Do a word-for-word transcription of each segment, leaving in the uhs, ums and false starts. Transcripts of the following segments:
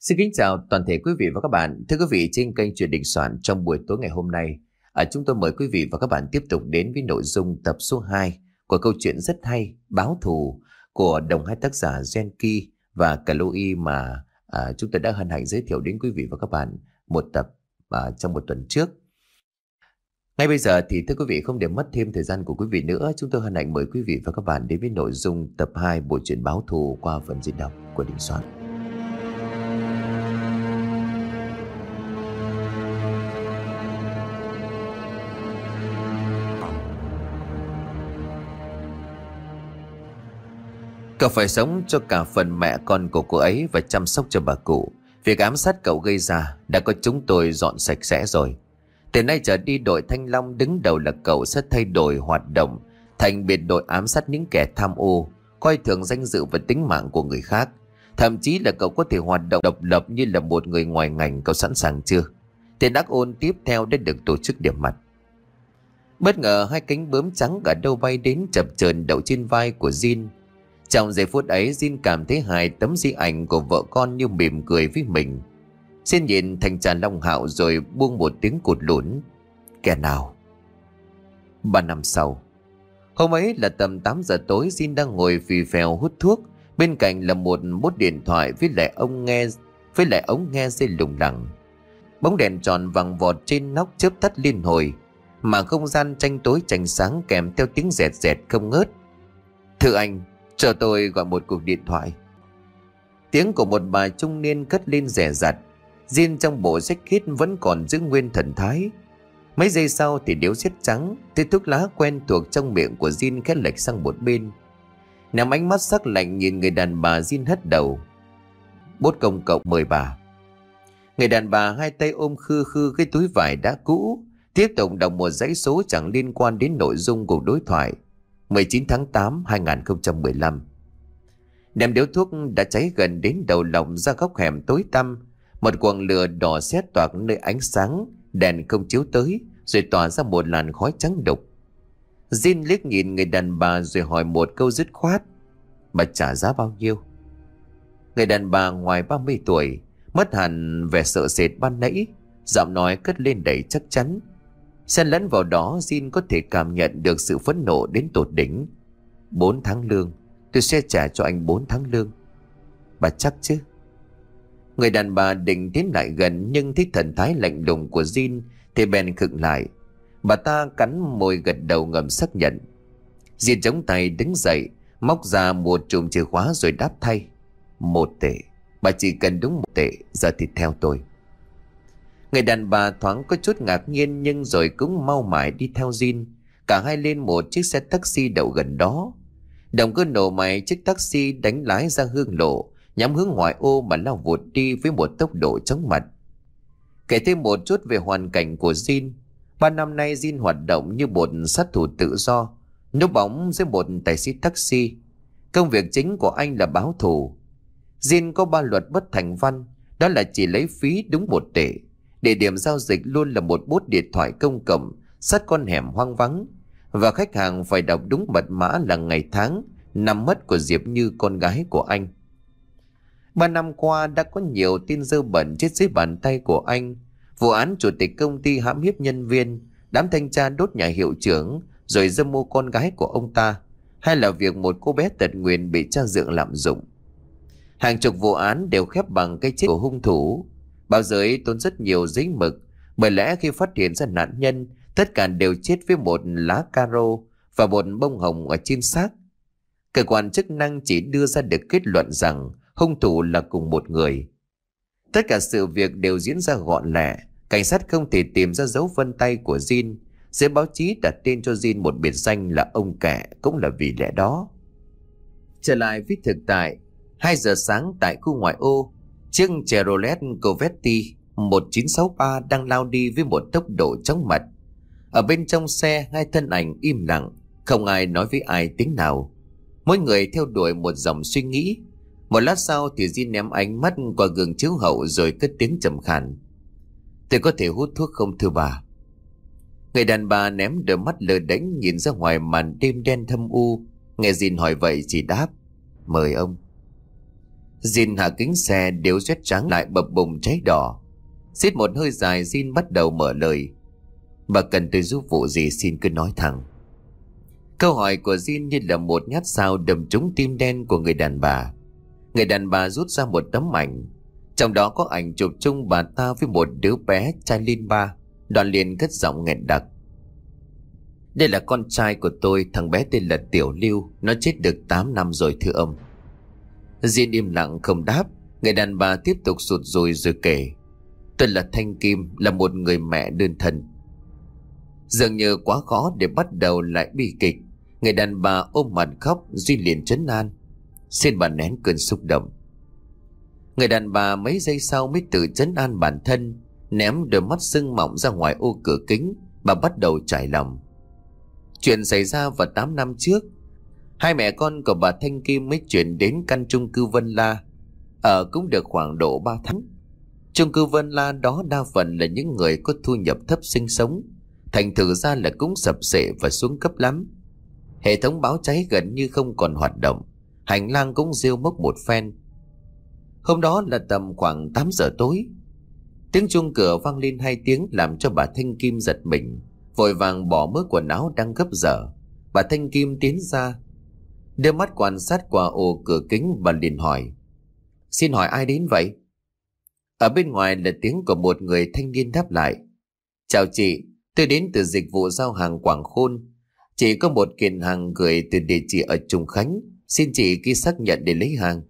Xin kính chào toàn thể quý vị và các bạn. Thưa quý vị, trên kênh Chuyện Đình Soạn trong buổi tối ngày hôm nay, à, chúng tôi mời quý vị và các bạn tiếp tục đến với nội dung tập số hai của câu chuyện rất hay Báo Thù của đồng hai tác giả Genki và Chloe mà à, chúng tôi đã hân hạnh giới thiệu đến quý vị và các bạn một tập à, trong một tuần trước. Ngay bây giờ thì thưa quý vị, không để mất thêm thời gian của quý vị nữa, chúng tôi hân hạnh mời quý vị và các bạn đến với nội dung tập hai bộ truyện Báo Thù qua phần diễn đọc của Đình Soạn. Cậu phải sống cho cả phần mẹ con của cô ấy và chăm sóc cho bà cụ. Việc ám sát cậu gây ra đã có chúng tôi dọn sạch sẽ rồi. Từ nay trở đi, đội Thanh Long đứng đầu là cậu sẽ thay đổi hoạt động thành biệt đội ám sát những kẻ tham ô, coi thường danh dự và tính mạng của người khác. Thậm chí là cậu có thể hoạt động độc lập như là một người ngoài ngành. Cậu sẵn sàng chưa? Tên ác ôn tiếp theo đã được tổ chức điểm mặt. Bất ngờ hai cánh bướm trắng ở đâu bay đến chập chờn đậu trên vai của Jin. Trong giây phút ấy, Jin cảm thấy hai tấm di ảnh của vợ con như mỉm cười với mình. Jin nhìn thành trà Long Hạo rồi buông một tiếng cụt lún. Kẻ nào? Ba năm sau, hôm ấy là tầm tám giờ tối, Jin đang ngồi phì phèo hút thuốc. Bên cạnh là một bút điện thoại với lại ông nghe với lại ống nghe dây lủng lẳng. Bóng đèn tròn vàng vọt trên nóc chớp tắt liên hồi, mà không gian tranh tối tranh sáng kèm theo tiếng rẹt rẹt không ngớt. Thưa anh, cho tôi gọi một cuộc điện thoại. Tiếng của một bà trung niên cất lên dè dặt. Jin trong bộ jacket vẫn còn giữ nguyên thần thái. Mấy giây sau thì điếu xiết trắng, thứ thuốc lá quen thuộc trong miệng của Jin khẽ lệch sang một bên. Nằm ánh mắt sắc lạnh nhìn người đàn bà, Jin hất đầu. Bốt công cộng mời bà. Người đàn bà hai tay ôm khư khư cái túi vải đã cũ, tiếp tục đọc một dãy số chẳng liên quan đến nội dung cuộc đối thoại. mười chín tháng tám hai nghìn không trăm mười lăm. Đèn điếu thuốc đã cháy gần đến đầu lòng ra góc hẻm tối tăm. Một quầng lửa đỏ xé toạc nơi ánh sáng đèn không chiếu tới, rồi tỏa ra một làn khói trắng đục. Jin liếc nhìn người đàn bà rồi hỏi một câu dứt khoát. Bà trả giá bao nhiêu? Người đàn bà ngoài ba mươi tuổi, mất hẳn vẻ sợ sệt ban nãy, giọng nói cất lên đầy chắc chắn. Xen lẫn vào đó, Jin có thể cảm nhận được sự phẫn nộ đến tột đỉnh. Bốn tháng lương, tôi sẽ trả cho anh bốn tháng lương. Bà chắc chứ? Người đàn bà định tiến lại gần, nhưng thấy thần thái lạnh lùng của Jin thì bèn khựng lại. Bà ta cắn môi gật đầu ngầm xác nhận. Jin chống tay đứng dậy, móc ra một chùm chìa khóa rồi đáp thay. Một tệ. Bà chỉ cần đúng một tệ, giờ thì theo tôi. Người đàn bà thoáng có chút ngạc nhiên, nhưng rồi cũng mau mải đi theo Jin. Cả hai lên một chiếc xe taxi đậu gần đó. Động cơ nổ máy chiếc taxi đánh lái ra hương lộ, nhắm hướng ngoại ô mà lao vụt đi với một tốc độ chóng mặt. Kể thêm một chút về hoàn cảnh của Jin. Ba năm nay Jin hoạt động như một sát thủ tự do, núp bóng dưới một tài xế taxi. Công việc chính của anh là báo thù. Jin có ba luật bất thành văn, đó là chỉ lấy phí đúng một tệ. Địa điểm giao dịch luôn là một bốt điện thoại công cộng sát con hẻm hoang vắng, và khách hàng phải đọc đúng mật mã là ngày tháng năm mất của Diệp Như, con gái của anh. Ba năm qua đã có nhiều tin dơ bẩn chết dưới bàn tay của anh. Vụ án chủ tịch công ty hãm hiếp nhân viên, đám thanh tra đốt nhà hiệu trưởng rồi dâm ô con gái của ông ta, hay là việc một cô bé tật nguyền bị cha dượng lạm dụng. Hàng chục vụ án đều khép bằng cái chết của hung thủ. Báo giới tốn rất nhiều giấy mực, bởi lẽ khi phát hiện ra nạn nhân, tất cả đều chết với một lá caro và một bông hồng ở trên xác. Cơ quan chức năng chỉ đưa ra được kết luận rằng hung thủ là cùng một người. Tất cả sự việc đều diễn ra gọn lẹ. Cảnh sát không thể tìm ra dấu vân tay của Jin. Giới báo chí đặt tên cho Jin một biệt danh là ông kẻ, cũng là vì lẽ đó. Trở lại với thực tại, hai giờ sáng tại khu ngoại ô, chiếc Chevrolet Corvette một chín sáu ba đang lao đi với một tốc độ chóng mặt. Ở bên trong xe, hai thân ảnh im lặng, không ai nói với ai tiếng nào. Mỗi người theo đuổi một dòng suy nghĩ. Một lát sau thì Jin ném ánh mắt qua gương chiếu hậu rồi cất tiếng trầm khàn. Tôi có thể hút thuốc không thưa bà? Người đàn bà ném đôi mắt lờ đánh nhìn ra ngoài màn đêm đen thâm u. Nghe Jin hỏi vậy chỉ đáp, mời ông. Jin hạ kính xe, điếu rét trắng lại bập bùng cháy đỏ. Xít một hơi dài, Jin bắt đầu mở lời. Bà cần tôi giúp vụ gì xin cứ nói thẳng. Câu hỏi của Jin như là một nhát dao đâm trúng tim đen của người đàn bà. Người đàn bà rút ra một tấm ảnh, trong đó có ảnh chụp chung bà ta với một đứa bé trai Linh ba. Đoàn liền cất giọng nghẹn đặc. Đây là con trai của tôi, thằng bé tên là Tiểu Lưu, nó chết được tám năm rồi thưa ông. Jin im lặng không đáp. Người đàn bà tiếp tục sụt sùi rồi kể. Tôi là Thanh Kim, là một người mẹ đơn thân. Dường như quá khó để bắt đầu lại bi kịch. Người đàn bà ôm mặt khóc. Duy liền trấn an. Xin bà nén cơn xúc động. Người đàn bà mấy giây sau mới tự trấn an bản thân. Ném đôi mắt sưng mọng ra ngoài ô cửa kính. Bà bắt đầu trải lòng. Chuyện xảy ra vào tám năm trước. Hai mẹ con của bà Thanh Kim mới chuyển đến căn chung cư Vân La. Ở cũng được khoảng độ ba tháng. Chung cư Vân La đó đa phần là những người có thu nhập thấp sinh sống. Thành thử ra là cũng sập xệ và xuống cấp lắm. Hệ thống báo cháy gần như không còn hoạt động. Hành lang cũng rêu mốc một phen. Hôm đó là tầm khoảng tám giờ tối. Tiếng chuông cửa vang lên hai tiếng làm cho bà Thanh Kim giật mình. Vội vàng bỏ mớ quần áo đang gấp dở. Bà Thanh Kim tiến ra, đưa mắt quan sát qua ô cửa kính. Bà liền hỏi. Xin hỏi ai đến vậy? Ở bên ngoài là tiếng của một người thanh niên đáp lại. Chào chị, tôi đến từ dịch vụ giao hàng Quảng Khôn. Chị có một kiện hàng gửi từ địa chỉ ở Trùng Khánh. Xin chị ký xác nhận để lấy hàng.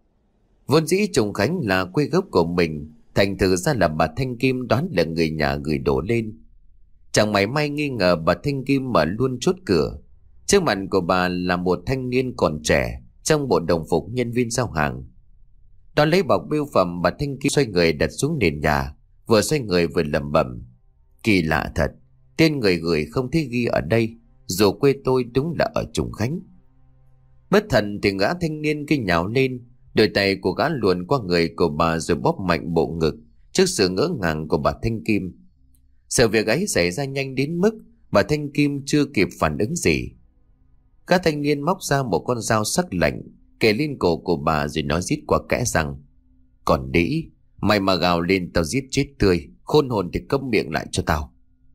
Vốn dĩ Trùng Khánh là quê gốc của mình. Thành thử ra là bà Thanh Kim đoán là người nhà gửi đồ lên. Chẳng mảy may nghi ngờ, bà Thanh Kim mở luôn chốt cửa. Trước mặt của bà là một thanh niên còn trẻ trong bộ đồng phục nhân viên giao hàng. Đón lấy bọc bưu phẩm, bà Thanh Kim xoay người đặt xuống nền nhà. Vừa xoay người vừa lẩm bẩm. Kỳ lạ thật, tên người gửi không thấy ghi ở đây. Dù quê tôi đúng là ở Trùng Khánh. Bất thần thì gã thanh niên kinh nhào lên. Đôi tay của gã luồn qua người của bà rồi bóp mạnh bộ ngực trước sự ngỡ ngàng của bà Thanh Kim. Sự việc ấy xảy ra nhanh đến mức bà Thanh Kim chưa kịp phản ứng gì. Các thanh niên móc ra một con dao sắc lạnh, kề lên cổ của bà rồi nói rít qua kẽ rằng. Còn đĩ, mày mà gào lên tao giết chết tươi. Khôn hồn thì câm miệng lại cho tao.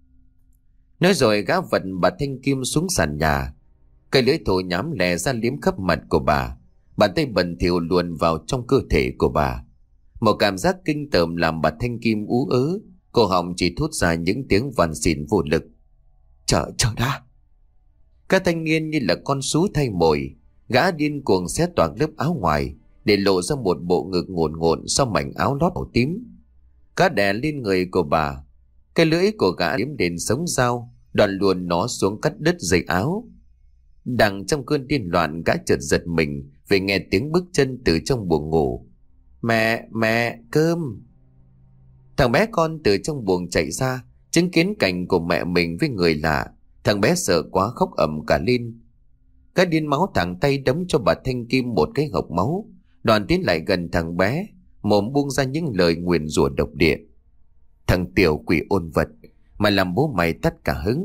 Nói rồi gã vật bà Thanh Kim xuống sàn nhà. Cây lưỡi thổ nhám lè ra liếm khắp mặt của bà. Bàn tay bẩn thỉu luồn vào trong cơ thể của bà. Một cảm giác kinh tởm làm bà Thanh Kim ú ớ. Cổ họng chỉ thốt ra những tiếng van xin vô lực. Chờ, chờ đã. Các thanh niên như là con sú thay mồi. Gã điên cuồng xé toạc lớp áo ngoài để lộ ra một bộ ngực ngổn ngộn sau mảnh áo lót màu tím. Gã đè lên người của bà. Cái lưỡi của gã liếm đến sống dao, đoạn luồn nó xuống cắt đứt dây áo. Đang trong cơn điên loạn, gã chợt giật mình vì nghe tiếng bước chân từ trong buồng ngủ. Mẹ, mẹ, cơm. Thằng bé con từ trong buồng chạy ra, chứng kiến cảnh của mẹ mình với người lạ. Thằng bé sợ quá khóc ầm cả lên. Gã điên máu thẳng tay đấm cho bà Thanh Kim một cái hộc máu. Đoàn tiến lại gần thằng bé, mồm buông ra những lời nguyền rủa độc địa. Thằng tiểu quỷ ôn vật, mày làm bố mày tắt cả hứng.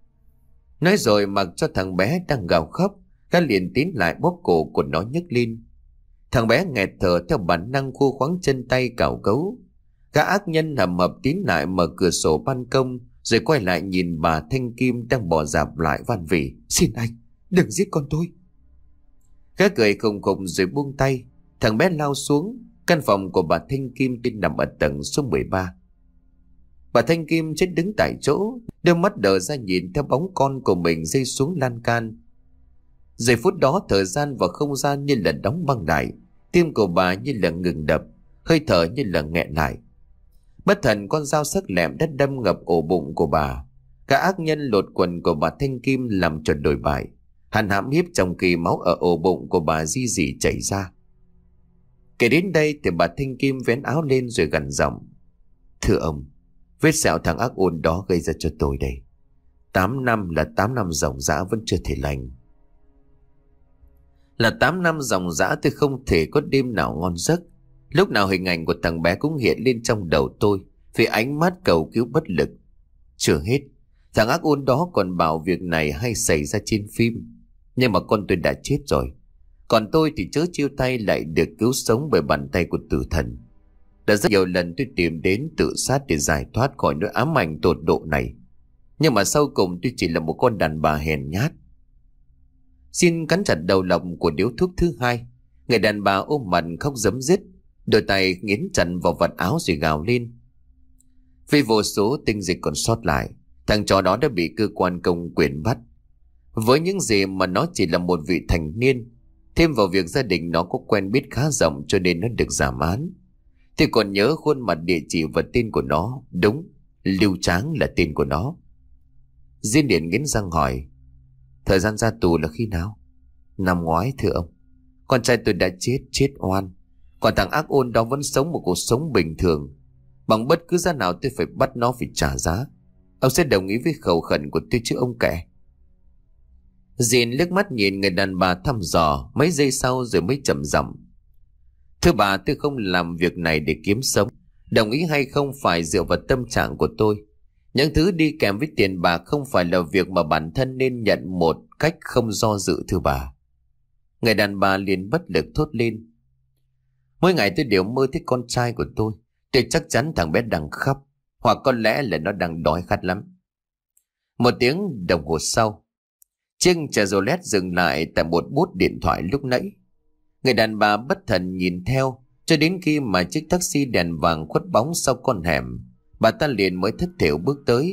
Nói rồi mặc cho thằng bé đang gào khóc, gã liền tiến lại bóp cổ của nó nhấc lên. Thằng bé nghẹt thở theo bản năng khô khoắng chân tay cào cấu. Gã ác nhân hầm hập tiến lại mở cửa sổ ban công, rồi quay lại nhìn bà Thanh Kim đang bò dạp lại van vỉ. Xin anh, đừng giết con tôi. Gã cười khùng khùng rồi buông tay. Thằng bé lao xuống. Căn phòng của bà Thanh Kim trên nằm ở tầng số mười ba. Bà Thanh Kim chết đứng tại chỗ, đôi mắt đờ ra nhìn theo bóng con của mình rơi xuống lan can. Giây phút đó thời gian và không gian như là đóng băng lại. Tim của bà như là ngừng đập, hơi thở như là nghẹn lại. Bất thần con dao sắc lẹm đã đâm ngập ổ bụng của bà. Cả ác nhân lột quần của bà Thanh Kim làm cho đổi bại. Hắn hãm hiếp trong khi máu ở ổ bụng của bà ri rỉ chảy ra. Kể đến đây thì bà Thanh Kim vén áo lên rồi gằn giọng. Thưa ông, vết sẹo thằng ác ôn đó gây ra cho tôi đây. Tám năm là tám năm ròng rã vẫn chưa thể lành. Là tám năm ròng rã tôi không thể có đêm nào ngon giấc. Lúc nào hình ảnh của thằng bé cũng hiện lên trong đầu tôi, vì ánh mắt cầu cứu bất lực. Chưa hết, thằng ác ôn đó còn bảo việc này hay xảy ra trên phim. Nhưng mà con tôi đã chết rồi. Còn tôi thì chớ chiêu tay lại được cứu sống bởi bàn tay của tử thần. Đã rất nhiều lần tôi tìm đến tự sát để giải thoát khỏi nỗi ám ảnh tột độ này. Nhưng mà sau cùng tôi chỉ là một con đàn bà hèn nhát. Xin cắn chặt đầu lọc của điếu thuốc thứ hai. Người đàn bà ôm mặt khóc rấm rít, đôi tay nghiến chặt vào vạt áo rồi gào lên. Vì vô số tinh dịch còn sót lại, thằng chó đó đã bị cơ quan công quyền bắt. Với những gì mà nó chỉ là một vị thành niên, thêm vào việc gia đình nó có quen biết khá rộng cho nên nó được giảm án. Thì còn nhớ khuôn mặt, địa chỉ và tên của nó. Đúng, Lưu Tráng là tên của nó. Diên Điển nghiến răng hỏi, thời gian ra tù là khi nào? Năm ngoái thưa ông. Con trai tôi đã chết, chết oan. Còn thằng ác ôn đó vẫn sống một cuộc sống bình thường. Bằng bất cứ giá nào tôi phải bắt nó phải trả giá. Ông sẽ đồng ý với khẩu khẩn của tôi chứ ông kẻ? Diên liếc mắt nhìn người đàn bà thăm dò mấy giây sau rồi mới chậm giọng. Thưa bà, tôi không làm việc này để kiếm sống. Đồng ý hay không phải dựa vào tâm trạng của tôi. Những thứ đi kèm với tiền bạc không phải là việc mà bản thân nên nhận một cách không do dự thưa bà. Người đàn bà liền bất lực thốt lên. Mỗi ngày tôi đều mơ thấy con trai của tôi. Tôi chắc chắn thằng bé đang khóc, hoặc có lẽ là nó đang đói khát lắm. Một tiếng đồng hồ sau, chiếc Chevrolet dừng lại tại một bốt điện thoại lúc nãy. Người đàn bà bất thần nhìn theo cho đến khi mà chiếc taxi đèn vàng khuất bóng sau con hẻm, bà ta liền mới thất thểu bước tới.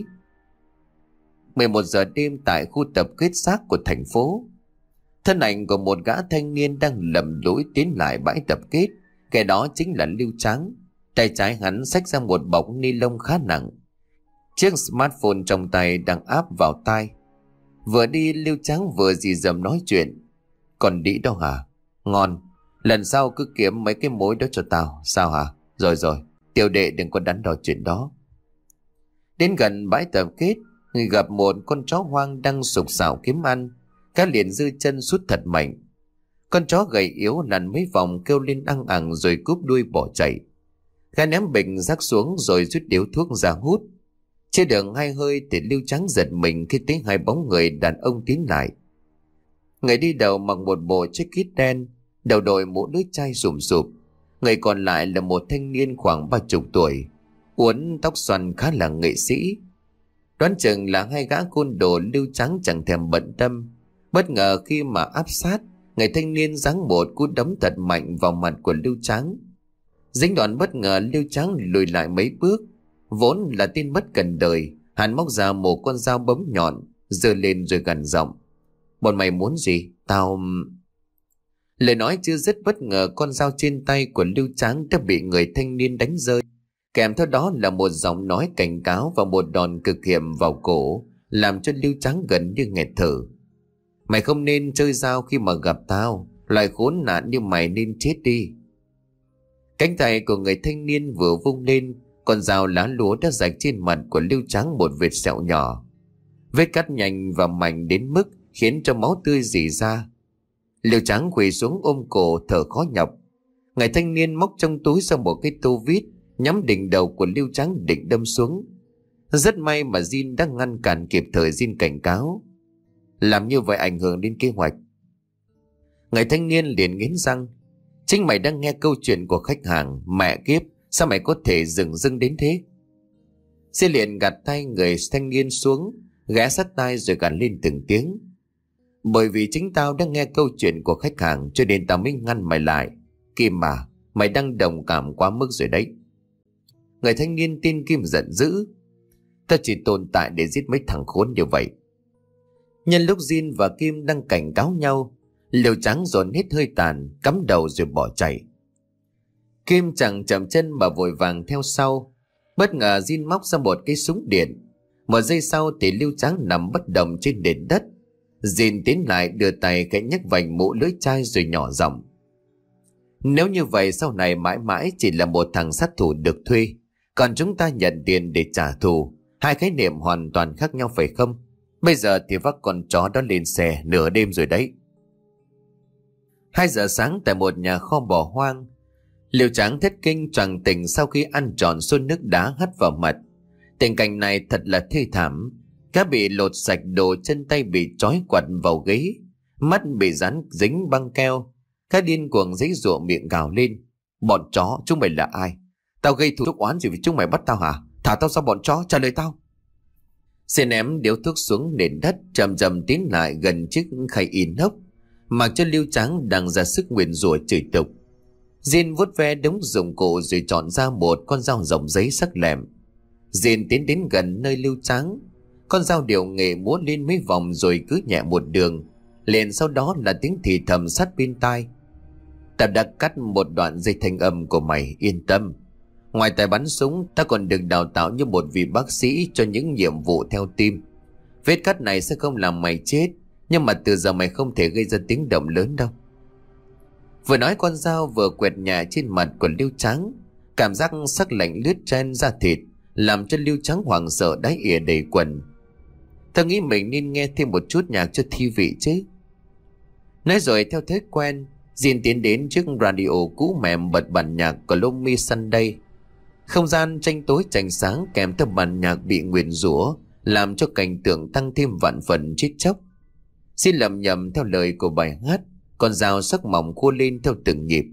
mười một giờ đêm tại khu tập kết xác của thành phố, thân ảnh của một gã thanh niên đang lầm lũi tiến lại bãi tập kết. Kẻ đó chính là Lưu Tráng. Tay trái hắn xách ra một bọc ni lông khá nặng. Chiếc smartphone trong tay đang áp vào tai. Vừa đi Lưu Tráng vừa dì dầm nói chuyện. Còn đĩ đâu hả? Ngon. Lần sau cứ kiếm mấy cái mối đó cho tao. Sao hả? Rồi rồi, tiểu đệ đừng có đắn đo chuyện đó. Đến gần bãi tập kết, người gặp một con chó hoang đang sục sạo kiếm ăn. Cá liền dư chân sút thật mạnh. Con chó gầy yếu lăn mấy vòng kêu lên ăng ẳng rồi cúp đuôi bỏ chạy. Gã ném bình rác xuống rồi rút điếu thuốc ra hút. Trên đường hai hơi thì Lưu Tráng giật mình khi thấy hai bóng người đàn ông tiến lại. Người đi đầu mặc một bộ jacket đen, đầu đội mũ lưỡi chai sùm sụp. Người còn lại là một thanh niên khoảng ba chục tuổi, uốn tóc xoăn khá là nghệ sĩ. Đoán chừng là hai gã côn đồ Lưu Tráng chẳng thèm bận tâm. Bất ngờ khi mà áp sát, người thanh niên giáng một cú đấm thật mạnh vào mặt của Lưu Tráng. Dính đoạn bất ngờ, Lưu Tráng lùi lại mấy bước. Vốn là tin bất cần đời, hắn móc ra một con dao bấm nhọn, giơ lên rồi gằn giọng. Bọn mày muốn gì? Tao... Lời nói chưa dứt, bất ngờ con dao trên tay của Lưu Tráng đã bị người thanh niên đánh rơi. Kèm theo đó là một giọng nói cảnh cáo và một đòn cực hiểm vào cổ, làm cho Lưu Tráng gần như nghẹt thở. Mày không nên chơi dao khi mà gặp tao. Loại khốn nạn như mày nên chết đi. Cánh tay của người thanh niên vừa vung lên, con dao lá lúa đã rạch trên mặt của Lưu Tráng một vệt sẹo nhỏ. Vết cắt nhanh và mảnh đến mức khiến cho máu tươi rỉ ra. Lưu Tráng quỳ xuống ôm cổ thở khó nhọc. Người thanh niên móc trong túi ra một cái tô vít, nhắm đỉnh đầu của Lưu Tráng định đâm xuống. Rất may mà Jin đã ngăn cản kịp thời. Jin cảnh cáo, làm như vậy ảnh hưởng đến kế hoạch. Người thanh niên liền nghiến răng, chính mày đang nghe câu chuyện của khách hàng. Mẹ kiếp, sao mày có thể dừng dưng đến thế? Jin liền gạt tay người thanh niên xuống, ghé sát tai rồi gằn lên từng tiếng. Bởi vì chính tao đang nghe câu chuyện của khách hàng cho nên tao mới ngăn mày lại. Kim mà, mày đang đồng cảm quá mức rồi đấy. Người thanh niên tên Kim giận dữ, tao chỉ tồn tại để giết mấy thằng khốn như vậy. Nhân lúc Jin và Kim đang cảnh cáo nhau, Lưu Tráng dồn hết hơi tàn, cắm đầu rồi bỏ chạy. Kim chẳng chậm chân mà vội vàng theo sau. Bất ngờ Jin móc ra một cái súng điện. Một giây sau thì Lưu Tráng nằm bất động trên nền đất. Jin tiến lại đưa tay khẽ nhấc vành mũ lưỡi chai rồi nhỏ giọng. Nếu như vậy sau này mãi mãi chỉ là một thằng sát thủ được thuê, còn chúng ta nhận tiền để trả thù. Hai khái niệm hoàn toàn khác nhau phải không? Bây giờ thì vác con chó đó lên xe nửa đêm rồi đấy. Hai giờ sáng tại một nhà kho bỏ hoang, Lưu Tráng thất kinh choàng tỉnh sau khi ăn trọn xôn nước đá hắt vào mặt. Tình cảnh này thật là thê thảm. Cá bị lột sạch đồ, chân tay bị trói quặt vào ghế, mắt bị dán dính băng keo, Cái điên cuồng giãy giụa miệng gào lên. Bọn chó, chúng mày là ai? Tao gây thù chuốc oán gì vì chúng mày bắt tao hả? Thả tao ra bọn chó, trả lời tao. Xin ném điếu thuốc xuống nền đất, chậm chậm tiến lại gần chiếc khay inox, mặc cho Lưu Tráng đang ra sức nguyền rủa chửi tục. Diên vuốt ve đống dụng cụ rồi chọn ra một con dao rộng giấy sắc lẹm. Diên tiến đến gần nơi Lưu Tráng, con dao điệu nghệ múa lên mấy vòng rồi cứ nhẹ một đường, liền sau đó là tiếng thì thầm sát bên tai. Ta đã cắt một đoạn dây thanh âm của mày, yên tâm. Ngoài tài bắn súng, ta còn được đào tạo như một vị bác sĩ cho những nhiệm vụ theo tim. Vết cắt này sẽ không làm mày chết, nhưng mà từ giờ mày không thể gây ra tiếng động lớn đâu. Vừa nói con dao vừa quẹt nhẹ trên mặt của Lưu Tráng. Cảm giác sắc lạnh lướt trên da thịt làm cho Lưu Tráng hoảng sợ đáy ỉa đầy quần. Ta nghĩ mình nên nghe thêm một chút nhạc cho thi vị chứ. Nói rồi theo thói quen, Diên tiến đến chiếc radio cũ mềm bật bản nhạc của Lomi Sunday. Không gian tranh tối tranh sáng kèm theo bản nhạc bị nguyền rủa làm cho cảnh tượng tăng thêm vạn phần chết chóc. Xin lầm nhầm theo lời của bài hát, con dao sắc mỏng khua lên theo từng nhịp.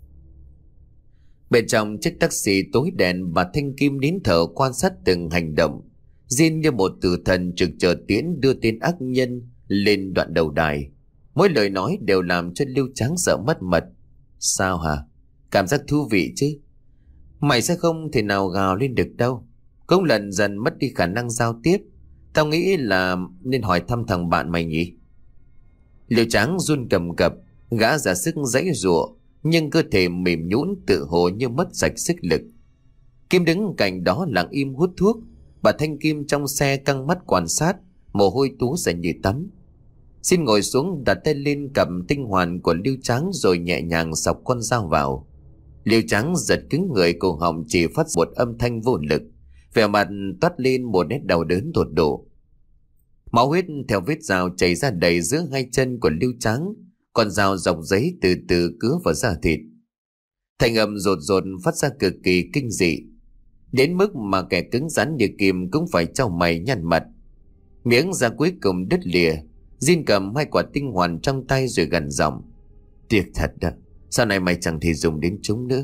Bên trong chiếc taxi tối đèn, bà Thanh Kim nín thở quan sát từng hành động. Diên như một tử thần trực chờ tiễn đưa tên ác nhân lên đoạn đầu đài. Mỗi lời nói đều làm cho Lưu Tráng sợ mất mật. Sao hả? Cảm giác thú vị chứ? Mày sẽ không thể nào gào lên được đâu. Cũng lần dần mất đi khả năng giao tiếp. Tao nghĩ là nên hỏi thăm thằng bạn mày nhỉ? Lưu Tráng run cầm cập, gã ra sức giãy giụa, nhưng cơ thể mềm nhũn tự hồ như mất sạch sức lực. Kim đứng cạnh đó lặng im hút thuốc. Bà Thanh Kim trong xe căng mắt quan sát, mồ hôi túa ra như tắm. Xin ngồi xuống, đặt tay lên cầm tinh hoàn của Lưu Tráng rồi nhẹ nhàng xọc con dao vào. Lưu Tráng giật cứng người, cổ họng chỉ phát một âm thanh vô lực, vẻ mặt toát lên một nét đau đớn tột độ. Máu huyết theo vết dao chảy ra đầy giữa hai chân của Lưu Tráng, con dao dọc giấy từ từ cứa vào da thịt. Thanh âm rột rột phát ra cực kỳ kinh dị, đến mức mà kẻ cứng rắn như kim cũng phải chau mày nhăn mặt. Miếng da cuối cùng đứt lìa. Diên cầm hai quả tinh hoàn trong tay rồi gằn giọng. Tiếc thật đó, sau này mày chẳng thể dùng đến chúng nữa.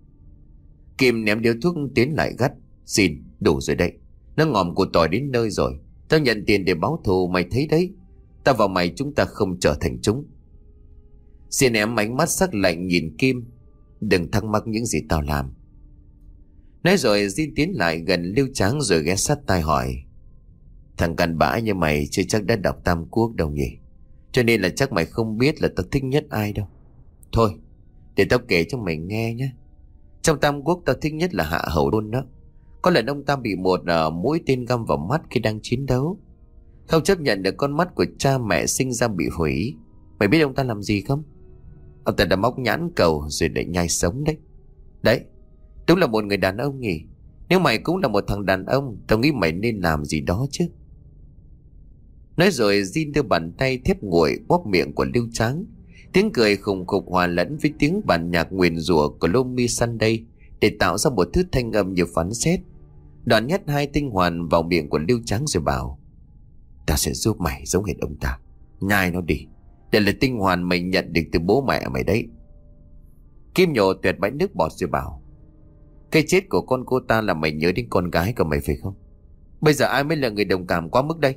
Kim ném điếu thuốc tiến lại gắt. Xin, đủ rồi đấy. Nó ngòm củ tỏi đến nơi rồi. Tao nhận tiền để báo thù, mày thấy đấy. Tao và mày chúng ta không trở thành chúng. Xin ném ánh mắt sắc lạnh nhìn Kim. Đừng thắc mắc những gì tao làm. Nói rồi Diên tiến lại gần Lưu Tráng rồi ghé sát tai hỏi. Thằng cặn bã như mày chưa chắc đã đọc Tam Quốc đâu nhỉ? Cho nên là chắc mày không biết là tao thích nhất ai đâu. Thôi, để tao kể cho mày nghe nhé. Trong Tam Quốc tao thích nhất là Hạ Hầu Đôn đó. Có lần ông ta bị một uh, mũi tên găm vào mắt khi đang chiến đấu. Không chấp nhận được con mắt của cha mẹ sinh ra bị hủy. Mày biết ông ta làm gì không? Ông ta đã móc nhãn cầu rồi để nhai sống đấy. Đấy, đúng là một người đàn ông nhỉ. Nếu mày cũng là một thằng đàn ông, tao nghĩ mày nên làm gì đó chứ. Nói rồi Diên đưa bàn tay thép nguội bóp miệng của Lưu Tráng. Tiếng cười khùng khục hòa lẫn với tiếng bản nhạc nguyền rủa của Lomi Sunday để tạo ra một thứ thanh âm như phán xét. Đoạn nhét hai tinh hoàn vào miệng của Lưu Tráng rồi bảo. Tao sẽ giúp mày giống hệt ông ta. Nhai nó đi. Đây là tinh hoàn mày nhận được từ bố mẹ mày đấy. Kim nhổ tuyệt bãi nước bọt rồi bảo. Cái chết của con cô ta làm mày nhớ đến con gái của mày phải không? Bây giờ ai mới là người đồng cảm quá mức đây?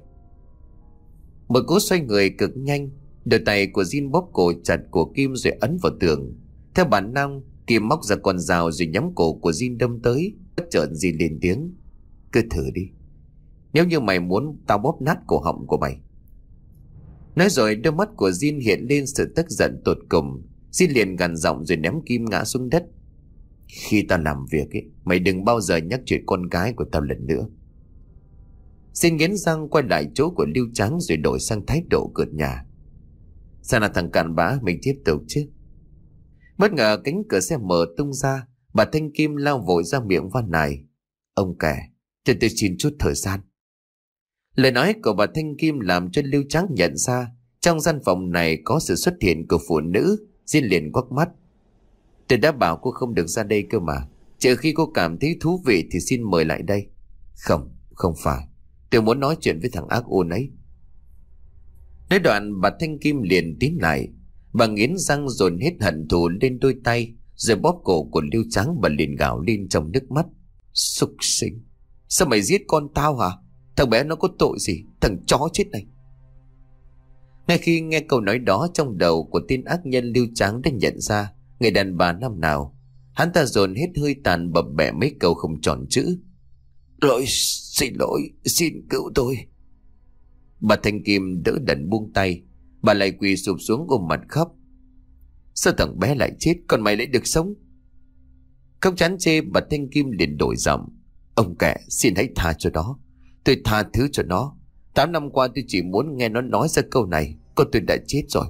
Một cú xoay người cực nhanh, đôi tay của Diên bóp cổ chặt của Kim rồi ấn vào tường. Theo bản năng, Kim móc ra con dao rồi nhắm cổ của Diên đâm tới. Bất chợt Diên lên tiếng. Cứ thử đi. Nếu như mày muốn, tao bóp nát cổ họng của mày. Nói rồi đôi mắt của Diên hiện lên sự tức giận tột cùng. Diên liền gằn giọng rồi ném Kim ngã xuống đất. Khi tao làm việc ấy, mày đừng bao giờ nhắc chuyện con gái của tao lần nữa. Diên nghiến răng quay lại chỗ của Lưu Tráng rồi đổi sang thái độ cợt nhả. Sao là thằng cặn bã, mình tiếp tục chứ. Bất ngờ cánh cửa xe mở tung ra. Bà Thanh Kim lao vội ra miệng van nài. Ông kẻ, cho tôi xin chút thời gian. Lời nói của bà Thanh Kim làm cho Lưu Tráng nhận ra trong gian phòng này có sự xuất hiện của phụ nữ. Diên liền quắc mắt. Tôi đã bảo cô không được ra đây cơ mà. Trừ khi cô cảm thấy thú vị thì xin mời lại đây. Không, không phải. Tôi muốn nói chuyện với thằng ác ôn ấy. Nói đoạn bà Thanh Kim liền tiến lại. Bà nghiến răng dồn hết hận thù lên đôi tay, rồi bóp cổ của Lưu Tráng và liền gào lên trong nước mắt. Súc sinh, sao mày giết con tao hả? Thằng bé nó có tội gì, thằng chó chết này. Ngay khi nghe câu nói đó, trong đầu của tên ác nhân Lưu Tráng đã nhận ra người đàn bà năm nào. Hắn ta dồn hết hơi tàn bập bẹ mấy câu không tròn chữ. Lỗi, xin lỗi, xin cứu tôi. Bà Thanh Kim đỡ đần buông tay. Bà lại quỳ sụp xuống ôm mặt khóc. Sao thằng bé lại chết, còn mày lại được sống? Không chán chê, bà Thanh Kim liền đổi giọng. Ông kẻ, xin hãy tha cho nó. Tôi tha thứ cho nó. Tám năm qua tôi chỉ muốn nghe nó nói ra câu này, con tôi đã chết rồi.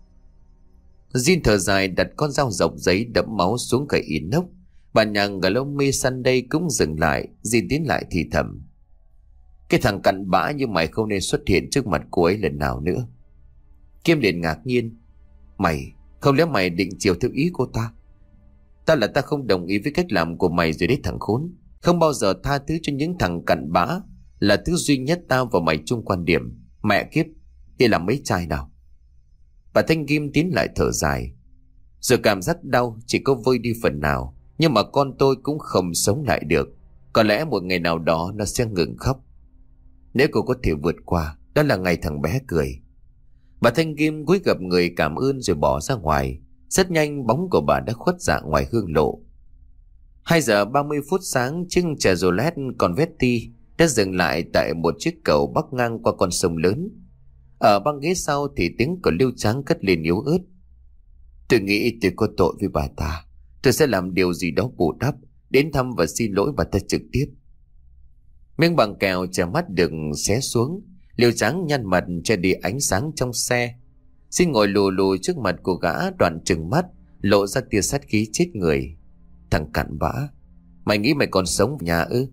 Jin thở dài đặt con dao dọc giấy đẫm máu xuống cây inox. Bà nhà Gloomy Sunday cũng dừng lại. Jin tiến lại thì thầm. Cái thằng cặn bã như mày không nên xuất hiện trước mặt cô ấy lần nào nữa. Kim liền ngạc nhiên. Mày, không lẽ mày định chiều theo ý cô ta? Ta là ta không đồng ý với cách làm của mày rồi đấy thằng khốn. Không bao giờ tha thứ cho những thằng cặn bã. Là thứ duy nhất tao và mày chung quan điểm. Mẹ kiếp, thì làm mấy trai nào? Bà Thanh Kim tiến lại thở dài. Rồi cảm giác đau chỉ có vơi đi phần nào. Nhưng mà con tôi cũng không sống lại được. Có lẽ một ngày nào đó nó sẽ ngừng khóc. Nếu cô có thể vượt qua, đó là ngày thằng bé cười. Bà Thanh Kim cúi gập người cảm ơn rồi bỏ ra ngoài. Rất nhanh bóng của bà đã khuất dạng ngoài hương lộ. Hai giờ ba mươi phút sáng, chiếc Chevrolet Convetti đã dừng lại tại một chiếc cầu bắc ngang qua con sông lớn. Ở băng ghế sau thì tiếng của Lưu Tráng cất lên yếu ớt. Tôi nghĩ tôi có tội với bà ta. Tôi sẽ làm điều gì đó bù đắp, đến thăm và xin lỗi bà ta trực tiếp. Miếng bằng keo che mắt được xé xuống. Lưu Tráng nhăn mặt che đi ánh sáng trong xe. Xin ngồi lù lù trước mặt của gã, đoạn trừng mắt lộ ra tia sát khí chết người. Thằng cặn bã, mày nghĩ mày còn sống nhà ư?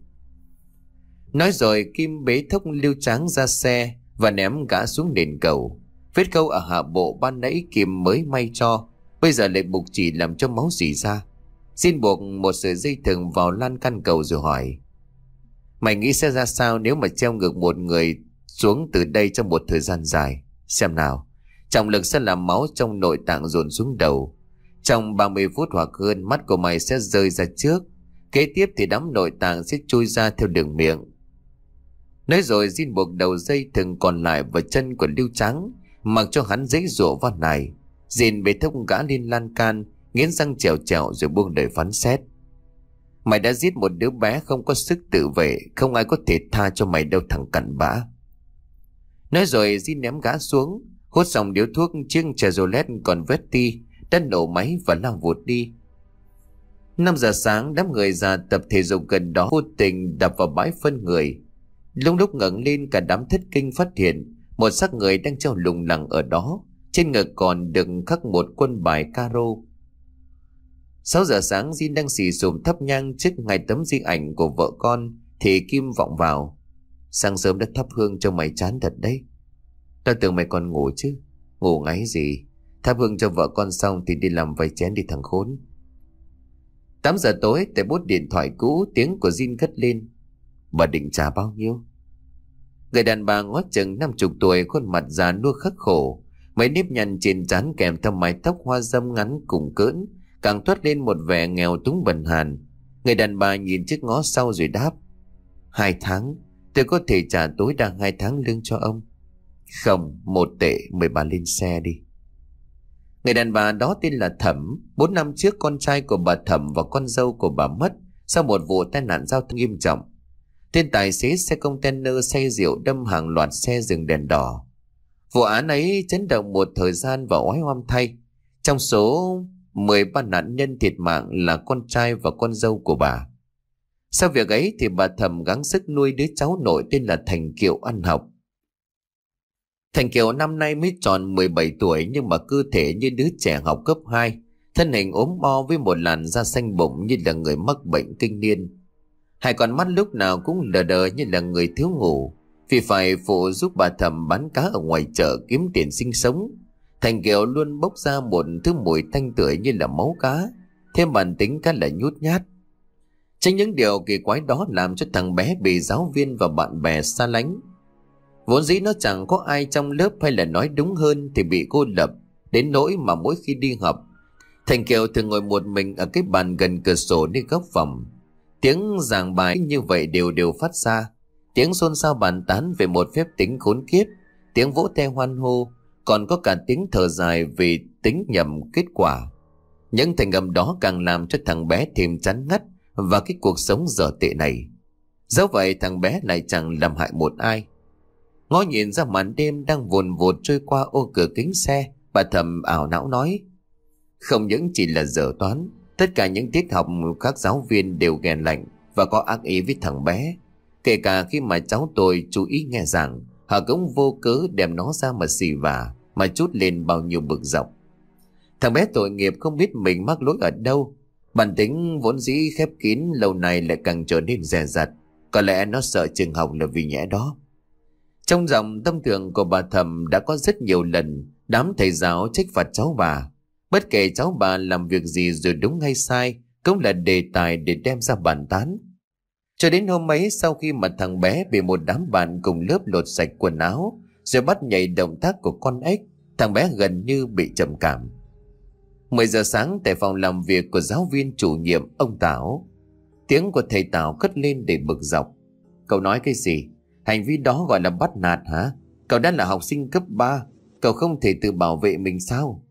Nói rồi Kim bế thốc Lưu Tráng ra xe và ném gã xuống nền cầu. Vết câu ở hạ bộ ban nãy Kim mới may cho, bây giờ lại buộc chỉ làm cho máu rỉ ra. Xin buộc một sợi dây thừng vào lan can cầu rồi hỏi. Mày nghĩ sẽ ra sao nếu mà treo ngược một người xuống từ đây trong một thời gian dài? Xem nào, trọng lực sẽ làm máu trong nội tạng dồn xuống đầu. Trong ba mươi phút hoặc hơn, mắt của mày sẽ rơi ra trước. Kế tiếp thì đám nội tạng sẽ chui ra theo đường miệng. Nói rồi Jin buộc đầu dây thừng còn lại vào chân của Lưu Tráng, mặc cho hắn giãy giụa van nài. Jin bế thốc gã lên lan can, nghiến răng trèo trèo rồi buông lời phán xét. Mày đã giết một đứa bé không có sức tự vệ, không ai có thể tha cho mày đâu thằng cặn bã. Nói rồi Jin ném gã xuống, hút xong điếu thuốc, chiếc Chevrolet Convetti đã nổ máy và lao vụt đi. Năm giờ sáng, đám người già tập thể dục gần đó vô tình đập vào bãi phân người. Lúc lúc ngẩng lên, cả đám thất kinh phát hiện một xác người đang treo lủng lẳng ở đó, trên ngực còn được khắc một quân bài caro. Sáu giờ sáng, Jin đang xì xùm thắp nhang trước ngay tấm di ảnh của vợ con thì Kim vọng vào. Sáng sớm đã thắp hương cho mày chán thật đấy. Tao tưởng mày còn ngủ chứ. Ngủ ngáy gì. Thắp hương cho vợ con xong thì đi làm vài chén đi thằng khốn. Tám giờ tối, tại bút điện thoại cũ, tiếng của Jin cất lên. Bà định trả bao nhiêu? Người đàn bà ngó chừng năm chục tuổi, khuôn mặt già nua khắc khổ, mấy nếp nhăn trên trán kèm theo mái tóc hoa râm ngắn cùng cỡn, càng toát lên một vẻ nghèo túng bần hàn. Người đàn bà nhìn chiếc ngó sau rồi đáp. Hai tháng, tôi có thể trả tối đa hai tháng lương cho ông. Không, một tệ, mời bà lên xe đi. Người đàn bà đó tên là Thẩm. Bốn năm trước con trai của bà Thẩm và con dâu của bà mất sau một vụ tai nạn giao thông nghiêm trọng. Tên tài xế xe container say rượu đâm hàng loạt xe dừng đèn đỏ. Vụ án ấy chấn động một thời gian và oái oăm thay. Trong số mười ba nạn nhân thiệt mạng là con trai và con dâu của bà. Sau việc ấy thì bà Thẩm gắng sức nuôi đứa cháu nội tên là Thành Kiều ăn học. Thành Kiều năm nay mới tròn mười bảy tuổi nhưng mà cơ thể như đứa trẻ học cấp hai, thân hình ốm mo với một làn da xanh bụng như là người mắc bệnh kinh niên. Hai con mắt lúc nào cũng lờ đờ như là người thiếu ngủ, vì phải phụ giúp bà Thẩm bán cá ở ngoài chợ kiếm tiền sinh sống. Thành Kiều luôn bốc ra một thứ mùi tanh tưởi như là máu cá, thêm bản tính khá là nhút nhát. Chính những điều kỳ quái đó làm cho thằng bé bị giáo viên và bạn bè xa lánh. Vốn dĩ nó chẳng có ai trong lớp, hay là nói đúng hơn thì bị cô lập, đến nỗi mà mỗi khi đi học, Thành Kiều thường ngồi một mình ở cái bàn gần cửa sổ nơi góc phòng. Tiếng giảng bài như vậy đều đều phát ra, tiếng xôn xao bàn tán về một phép tính khốn kiếp, tiếng vỗ tay hoan hô, còn có cả tiếng thở dài vì tính nhầm kết quả. Những thành âm đó càng làm cho thằng bé thêm chán ngắt và cái cuộc sống dở tệ này. Dẫu vậy thằng bé lại chẳng làm hại một ai. Ngó nhìn ra màn đêm đang vồn vụt trôi qua ô cửa kính xe, bà thầm ảo não nói: không những chỉ là dở toán, tất cả những tiết học các giáo viên đều ghen lạnh và có ác ý với thằng bé. Kể cả khi mà cháu tôi chú ý nghe giảng, họ cũng vô cớ đem nó ra mà xì vả, mà trút lên bao nhiêu bực dọc. Thằng bé tội nghiệp không biết mình mắc lỗi ở đâu. Bản tính vốn dĩ khép kín lâu nay lại càng trở nên dè dặt. Có lẽ nó sợ trường học là vì nhẽ đó. Trong dòng tâm tưởng của bà thầm đã có rất nhiều lần đám thầy giáo trách phạt cháu bà. Bất kể cháu bà làm việc gì rồi đúng hay sai cũng là đề tài để đem ra bàn tán. Cho đến hôm ấy, sau khi mà thằng bé bị một đám bạn cùng lớp lột sạch quần áo rồi bắt nhảy động tác của con ếch, thằng bé gần như bị trầm cảm. Mười giờ sáng tại phòng làm việc của giáo viên chủ nhiệm ông Tảo, tiếng của thầy Tảo cất lên để bực dọc. Cậu nói cái gì? Hành vi đó gọi là bắt nạt hả? Cậu đã là học sinh cấp ba, cậu không thể tự bảo vệ mình sao?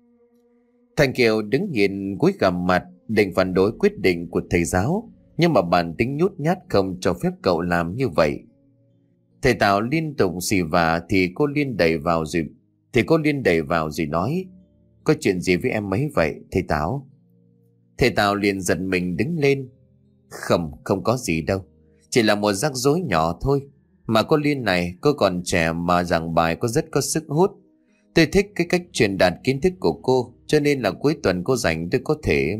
Thành Kiều đứng nhìn cúi gằm mặt định phản đối quyết định của thầy giáo, nhưng mà bản tính nhút nhát không cho phép cậu làm như vậy. Thầy Tảo liên tục xì vả thì cô Liên đẩy vào rồi thì cô Liên đẩy vào rồi nói: có chuyện gì với em ấy vậy thầy Tảo? Thầy Tảo liền giật mình đứng lên: Không, không có gì đâu, chỉ là một rắc rối nhỏ thôi. Mà cô Liên này, cô còn trẻ mà giảng bài có rất có sức hút. Tôi thích cái cách truyền đạt kiến thức của cô, cho nên là cuối tuần cô rảnh tôi có thể...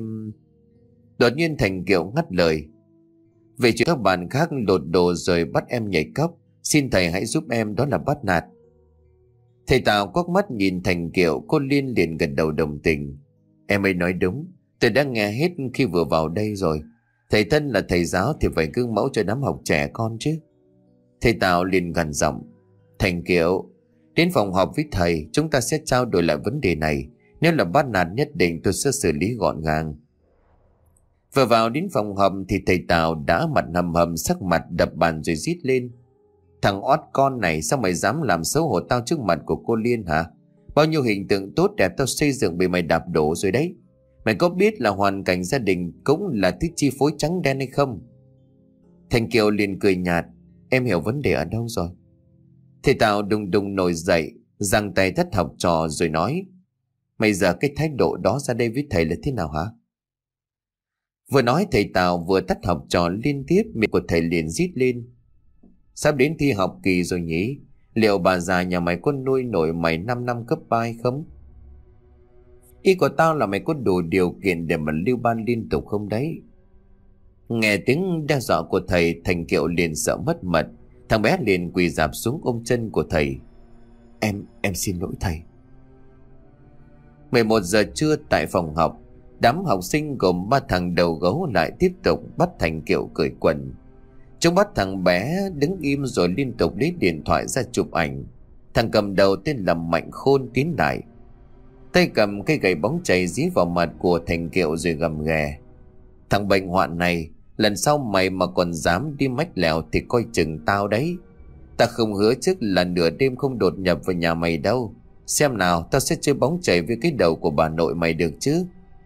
Đột nhiên Thành Kiều ngắt lời: về chuyện các bạn khác lột đồ rồi bắt em nhảy cóc, xin thầy hãy giúp em, đó là bắt nạt. Thầy Tào quắc mắt nhìn Thành Kiều, cô Liên liền gật đầu đồng tình: em ấy nói đúng, tôi đã nghe hết khi vừa vào đây rồi. Thầy thân là thầy giáo thì phải gương mẫu cho đám học trẻ con chứ. Thầy Tào liền gằn giọng: Thành Kiều, đến phòng họp với thầy, chúng ta sẽ trao đổi lại vấn đề này. Nếu là bắt nạt nhất định tôi sẽ xử lý gọn gàng. Vừa vào đến phòng họp thì thầy Tào đã mặt hầm hầm, sắc mặt đập bàn rồi rít lên: thằng oát con này, sao mày dám làm xấu hổ tao trước mặt của cô Liên hả? Bao nhiêu hình tượng tốt đẹp tao xây dựng bị mày đạp đổ rồi đấy. Mày có biết là hoàn cảnh gia đình cũng là thứ chi phối trắng đen hay không? Thành Kiều liền cười nhạt: em hiểu vấn đề ở đâu rồi. Thầy Tào đùng đùng nổi dậy, giằng tay thắt học trò rồi nói: mày giờ cái thái độ đó ra đây với thầy là thế nào hả? Vừa nói thầy Tào vừa tắt học trò liên tiếp, miệng của thầy liền rít lên: sắp đến thi học kỳ rồi nhỉ? Liệu bà già nhà mày có nuôi nổi mày năm năm cấp ba hay không? Ý của tao là mày có đủ điều kiện để mà lưu ban liên tục không đấy? Nghe tiếng đe dọa của thầy, Thành Kiều liền sợ mất mật. Thằng bé liền quỳ rạp xuống ôm chân của thầy: Em, em xin lỗi thầy. mười một giờ trưa tại phòng học, đám học sinh gồm ba thằng đầu gấu lại tiếp tục bắt Thành Kiều cởi quần. Chúng bắt thằng bé đứng im rồi liên tục lấy điện thoại ra chụp ảnh. Thằng cầm đầu tên là Mạnh Khôn tiến lại, tay cầm cây gậy bóng chảy dí vào mặt của Thành Kiều rồi gầm ghè: thằng bệnh hoạn này, lần sau mày mà còn dám đi mách lèo thì coi chừng tao đấy. Ta không hứa trước là nửa đêm không đột nhập vào nhà mày đâu. Xem nào, tao sẽ chơi bóng chảy với cái đầu của bà nội mày được chứ.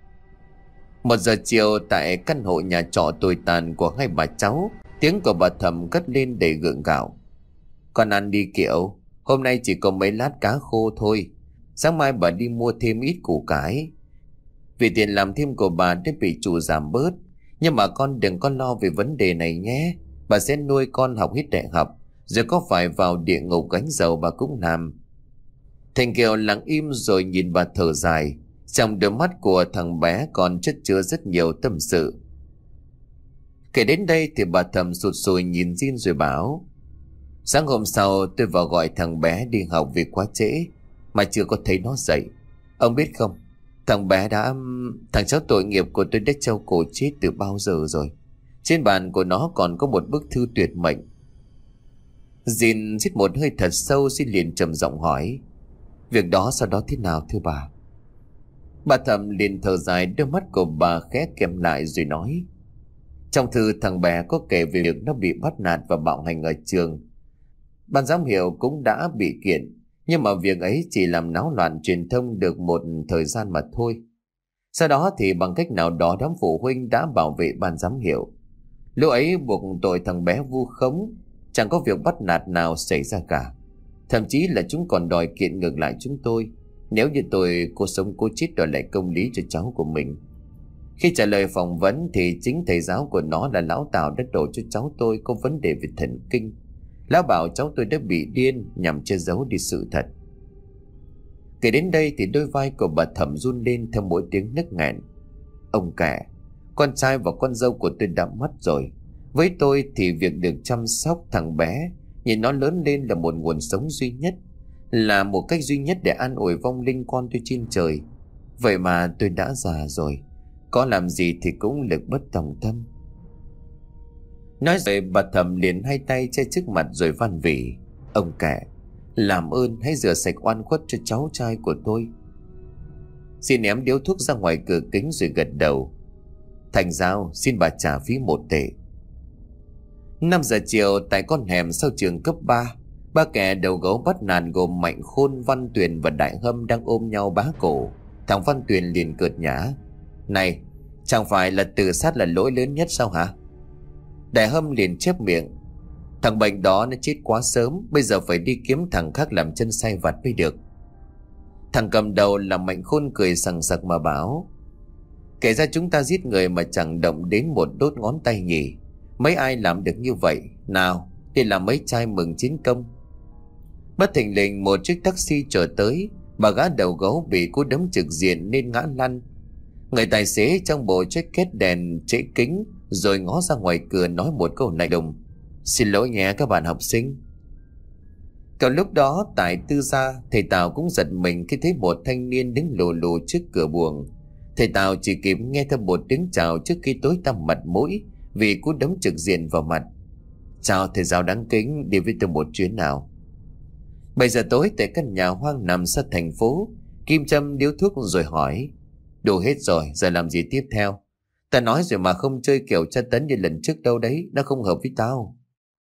Một giờ chiều tại căn hộ nhà trọ tồi tàn của hai bà cháu, tiếng của bà Thầm cất lên đầy gượng gạo: con ăn đi Kiều, hôm nay chỉ có mấy lát cá khô thôi. Sáng mai bà đi mua thêm ít củ cải. Vì tiền làm thêm của bà đã bị chủ giảm bớt. Nhưng mà con đừng có lo về vấn đề này nhé. Bà sẽ nuôi con học hết đại học, rồi có phải vào địa ngục gánh dầu bà cũng làm. Thành Kiều lặng im rồi nhìn bà thở dài. Trong đôi mắt của thằng bé còn chất chứa rất nhiều tâm sự. Kể đến đây thì bà Thầm sụt sùi nhìn Jin rồi bảo: sáng hôm sau tôi vào gọi thằng bé đi học vì quá trễ mà chưa có thấy nó dậy. Ông biết không, thằng bé đã... Thằng cháu tội nghiệp của tôi đã treo cổ chết từ bao giờ rồi. Trên bàn của nó còn có một bức thư tuyệt mệnh. Jin hít một hơi thật sâu, xin liền trầm giọng hỏi: Việc đó sau đó thế nào thưa bà? Bà Thẩm liền thở dài, đôi mắt của bà khẽ kèm lại rồi nói. Trong thư thằng bé có kể về việc nó bị bắt nạt và bạo hành ở trường. Ban giám hiệu cũng đã bị kiện, nhưng mà việc ấy chỉ làm náo loạn truyền thông được một thời gian mà thôi. Sau đó thì bằng cách nào đó đám phụ huynh đã bảo vệ ban giám hiệu. Lúc ấy buộc tội thằng bé vu khống, chẳng có việc bắt nạt nào xảy ra cả. Thậm chí là chúng còn đòi kiện ngược lại chúng tôi, nếu như tôi cố sống cố chết đòi lại công lý cho cháu của mình. Khi trả lời phỏng vấn thì chính thầy giáo của nó là lão Tào đã đổ cho cháu tôi có vấn đề về thần kinh. Lão bảo cháu tôi đã bị điên nhằm che giấu đi sự thật. Kể đến đây thì đôi vai của bà Thẩm run lên theo mỗi tiếng nức nghẹn. Ông kể, con trai và con dâu của tôi đã mất rồi. Với tôi thì việc được chăm sóc thằng bé, nhìn nó lớn lên là một nguồn sống duy nhất, là một cách duy nhất để an ủi vong linh con tôi trên trời. Vậy mà tôi đã già rồi, có làm gì thì cũng lực bất tòng tâm. Nói rồi bà Thẩm liền hai tay che trước mặt rồi van vỉ. Ông kể, làm ơn hãy rửa sạch oan khuất cho cháu trai của tôi. Xin ném điếu thuốc ra ngoài cửa kính rồi gật đầu. Thành giao xin bà trả phí một tệ. Năm giờ chiều tại con hẻm sau trường cấp ba, ba kẻ đầu gấu bắt nạt gồm Mạnh Khôn, Văn Tuyền và Đại Hâm đang ôm nhau bá cổ. Thằng Văn Tuyền liền cợt nhả. Này, chẳng phải là tự sát là lỗi lớn nhất sao hả? Đại Hâm liền chép miệng. Thằng bệnh đó nó chết quá sớm, bây giờ phải đi kiếm thằng khác làm chân sai vặt mới được. Thằng cầm đầu là Mạnh Khôn cười sằng sặc mà bảo. Kể ra chúng ta giết người mà chẳng động đến một đốt ngón tay nhỉ. Mấy ai làm được như vậy? Nào, đi làm mấy chai mừng chiến công. Bất thình lình một chiếc taxi chở tới. Bà gã đầu gấu bị cú đấm trực diện nên ngã lăn. Người tài xế trong bộ jacket đèn trễ kính rồi ngó ra ngoài cửa nói một câu lạnh lùng. Xin lỗi nhé các bạn học sinh. Cả lúc đó tại tư gia, thầy Tào cũng giật mình khi thấy một thanh niên đứng lù lù trước cửa buồng. Thầy Tào chỉ kịp nghe theo một tiếng chào trước khi tối tăm mặt mũi vì cú đấm trực diện vào mặt. Chào thầy giáo đáng kính, đi với tôi một chuyến nào. Bảy giờ tối tại căn nhà hoang nằm sát thành phố, Kim châm điếu thuốc rồi hỏi. Đủ hết rồi, giờ làm gì tiếp theo? Ta nói rồi mà không chơi kiểu tra tấn như lần trước đâu đấy, nó không hợp với tao.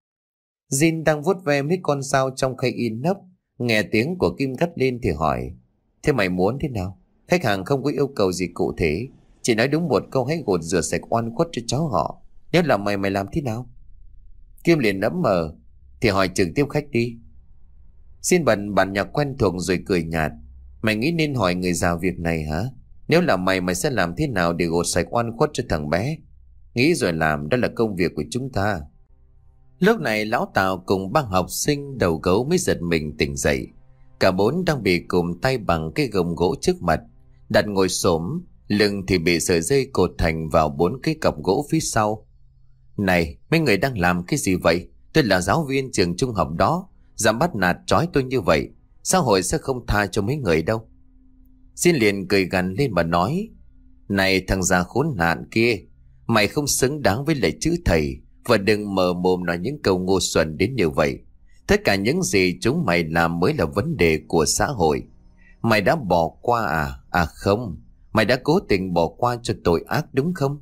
Jin đang vuốt ve mấy con dao trong khay in nấp, nghe tiếng của Kim gắt lên thì hỏi. Thế mày muốn thế nào? Khách hàng không có yêu cầu gì cụ thể, chỉ nói đúng một câu hãy gột rửa sạch oan khuất cho cháu họ. Nếu là mày mày làm thế nào? Kim liền nẫm mờ. Thì hỏi trực tiếp khách đi. Xin bận bản nhạc quen thuộc rồi cười nhạt. Mày nghĩ nên hỏi người già việc này hả? Nếu là mày mày sẽ làm thế nào để gột sạch oan khuất cho thằng bé? Nghĩ rồi làm, đó là công việc của chúng ta. Lúc này lão Tào cùng ba học sinh đầu gấu mới giật mình tỉnh dậy. Cả bốn đang bị cụm tay bằng cái gồng gỗ trước mặt, đặt ngồi xổm, lưng thì bị sợi dây cột thành vào bốn cái cọc gỗ phía sau. Này, mấy người đang làm cái gì vậy? Tôi là giáo viên trường trung học đó, dám bắt nạt trói tôi như vậy, xã hội sẽ không tha cho mấy người đâu. Xin liền cười gằn lên mà nói. Này thằng già khốn nạn kia, mày không xứng đáng với lại chữ thầy, và đừng mờ mồm nói những câu ngu xuẩn đến như vậy. Tất cả những gì chúng mày làm mới là vấn đề của xã hội. Mày đã bỏ qua à? À không, mày đã cố tình bỏ qua cho tội ác đúng không?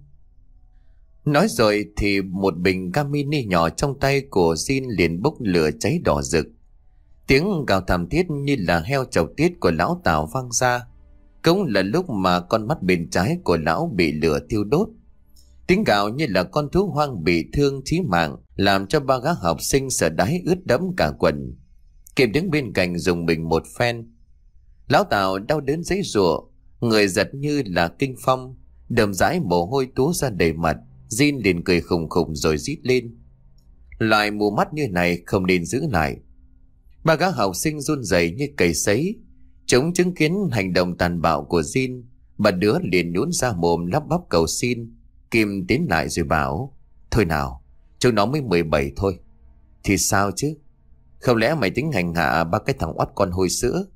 Nói rồi thì một bình ga mini nhỏ trong tay của Jin liền bốc lửa cháy đỏ rực. Tiếng gào thảm thiết như là heo chọc tiết của lão Tào vang ra. Cũng là lúc mà con mắt bên trái của lão bị lửa thiêu đốt. Tiếng gào như là con thú hoang bị thương chí mạng, làm cho ba gã học sinh sợ đáy ướt đẫm cả quần. Kim đứng bên cạnh dùng mình một phen. Lão Tào đau đớn giãy giụa, người giật như là kinh phong, đầm dãi mồ hôi túa ra đầy mặt. Jin liền cười khùng khùng rồi rít lên. Loại mù mắt như này không nên giữ lại. Ba gã học sinh run rẩy như cầy sấy. Chúng chứng kiến hành động tàn bạo của Jin. Bà đứa liền nhún ra mồm lắp bắp cầu xin. Kim tiến lại rồi bảo. Thôi nào, chúng nó mới mười bảy thôi. Thì sao chứ? Không lẽ mày tính hành hạ ba cái thằng oắt con hôi sữa?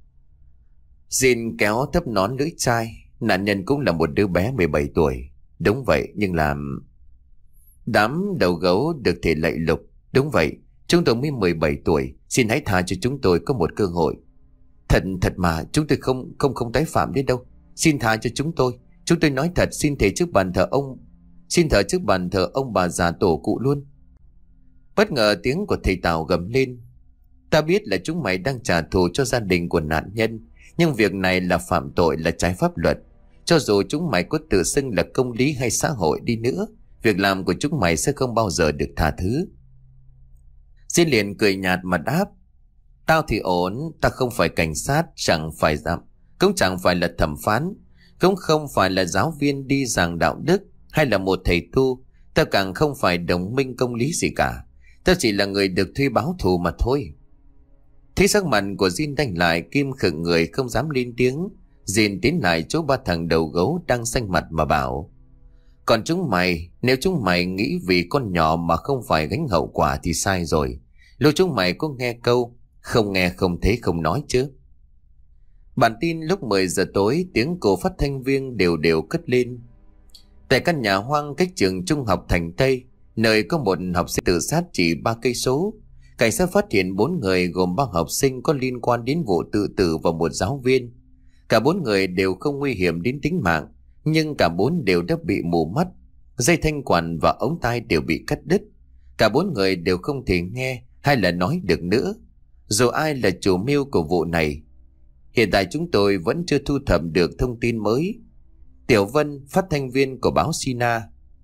Jin kéo thấp nón lưỡi chai. Nạn nhân cũng là một đứa bé mười bảy tuổi. Đúng vậy, nhưng làm... Đám đầu gấu được thể lạy lục. Đúng vậy, chúng tôi mới mười bảy tuổi. Xin hãy tha cho chúng tôi có một cơ hội. Thật thật mà chúng tôi không không không tái phạm đến đâu. Xin tha cho chúng tôi. Chúng tôi nói thật, xin thề trước bàn thờ ông. Xin thờ trước bàn thờ ông bà già tổ cụ luôn. Bất ngờ tiếng của thầy Tào gầm lên. Ta biết là chúng mày đang trả thù cho gia đình của nạn nhân, nhưng việc này là phạm tội, là trái pháp luật. Cho dù chúng mày có tự xưng là công lý hay xã hội đi nữa, việc làm của chúng mày sẽ không bao giờ được tha thứ. Diên liền cười nhạt mà đáp. Tao thì ổn, ta không phải cảnh sát, chẳng phải giám, cũng chẳng phải là thẩm phán, cũng không phải là giáo viên đi giảng đạo đức hay là một thầy tu. Tao càng không phải đồng minh công lý gì cả. Tao chỉ là người được thuê báo thù mà thôi. Thấy sắc mặt của Diên đanh lại, Kim khựng người không dám lên tiếng. Diên tiến lại chỗ ba thằng đầu gấu đang xanh mặt mà bảo. Còn chúng mày, nếu chúng mày nghĩ vì con nhỏ mà không phải gánh hậu quả thì sai rồi. Lúc chúng mày có nghe câu không nghe không thấy không nói chứ. Bản tin lúc mười giờ tối, tiếng còi phát thanh viên đều đều cất lên. Tại căn nhà hoang cách trường trung học Thành Tây, nơi có một học sinh tự sát chỉ ba cây số, cảnh sát phát hiện bốn người gồm ba học sinh có liên quan đến vụ tự tử và một giáo viên. Cả bốn người đều không nguy hiểm đến tính mạng, nhưng cả bốn đều đã bị mù mắt, dây thanh quản và ống tai đều bị cắt đứt. Cả bốn người đều không thể nghe hay là nói được nữa. Dù ai là chủ mưu của vụ này, hiện tại chúng tôi vẫn chưa thu thập được thông tin mới. Tiểu Vân, phát thanh viên của báo Sina.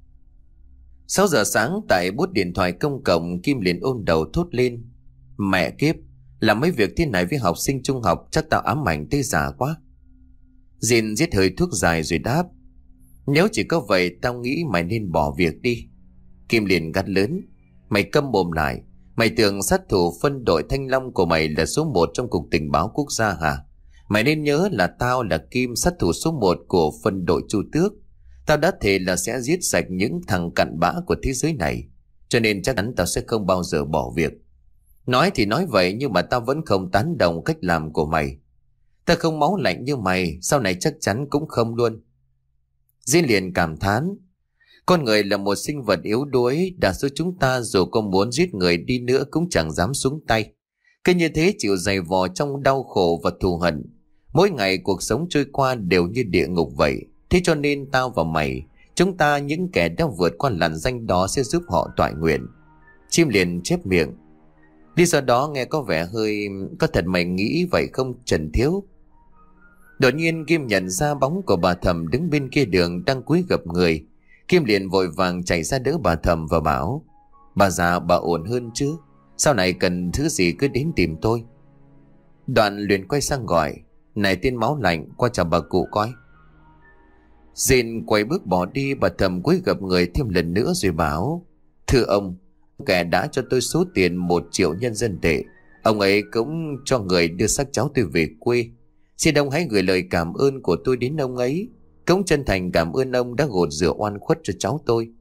Sáu giờ sáng tại bút điện thoại công cộng, Kim liền ôm đầu thốt lên. Mẹ kiếp, làm mấy việc thế này với học sinh trung học chắc tao ám ảnh tới già quá. Diên giết hơi thuốc dài rồi đáp. Nếu chỉ có vậy tao nghĩ mày nên bỏ việc đi. Kim liền gắt lớn. Mày câm mồm lại. Mày tưởng sát thủ phân đội Thanh Long của mày là số một trong cục tình báo quốc gia hả? Mày nên nhớ là tao là Kim, sát thủ số một của phân đội Chu Tước. Tao đã thề là sẽ giết sạch những thằng cặn bã của thế giới này, cho nên chắc chắn tao sẽ không bao giờ bỏ việc. Nói thì nói vậy, nhưng mà tao vẫn không tán đồng cách làm của mày. Tao không máu lạnh như mày, sau này chắc chắn cũng không luôn. Diên liền cảm thán. Con người là một sinh vật yếu đuối, đa số chúng ta dù có muốn giết người đi nữa cũng chẳng dám xuống tay. Cứ như thế chịu dày vò trong đau khổ và thù hận. Mỗi ngày cuộc sống trôi qua đều như địa ngục vậy. Thế cho nên tao và mày, chúng ta những kẻ đã vượt qua làn danh đó sẽ giúp họ toại nguyện. Chim liền chép miệng. Lý do đó nghe có vẻ hơi... Có thật mày nghĩ vậy không Trần Thiếu? Đột nhiên Kim nhận ra bóng của bà Thầm đứng bên kia đường đang cúi gập người. Kim liền vội vàng chạy ra đỡ bà Thầm và bảo. Bà già, bà ổn hơn chứ? Sau này cần thứ gì cứ đến tìm tôi. Đoạn liền quay sang gọi. Này tên máu lạnh, qua chào bà cụ coi. Diên quay bước bỏ đi. Bà Thầm cúi gập người thêm lần nữa rồi bảo. Thưa ông, kẻ đã cho tôi số tiền một triệu nhân dân tệ. Ông ấy cũng cho người đưa xác cháu tôi về quê. Xin ông hãy gửi lời cảm ơn của tôi đến ông ấy. Cũng chân thành cảm ơn ông đã gột rửa oan khuất cho cháu tôi.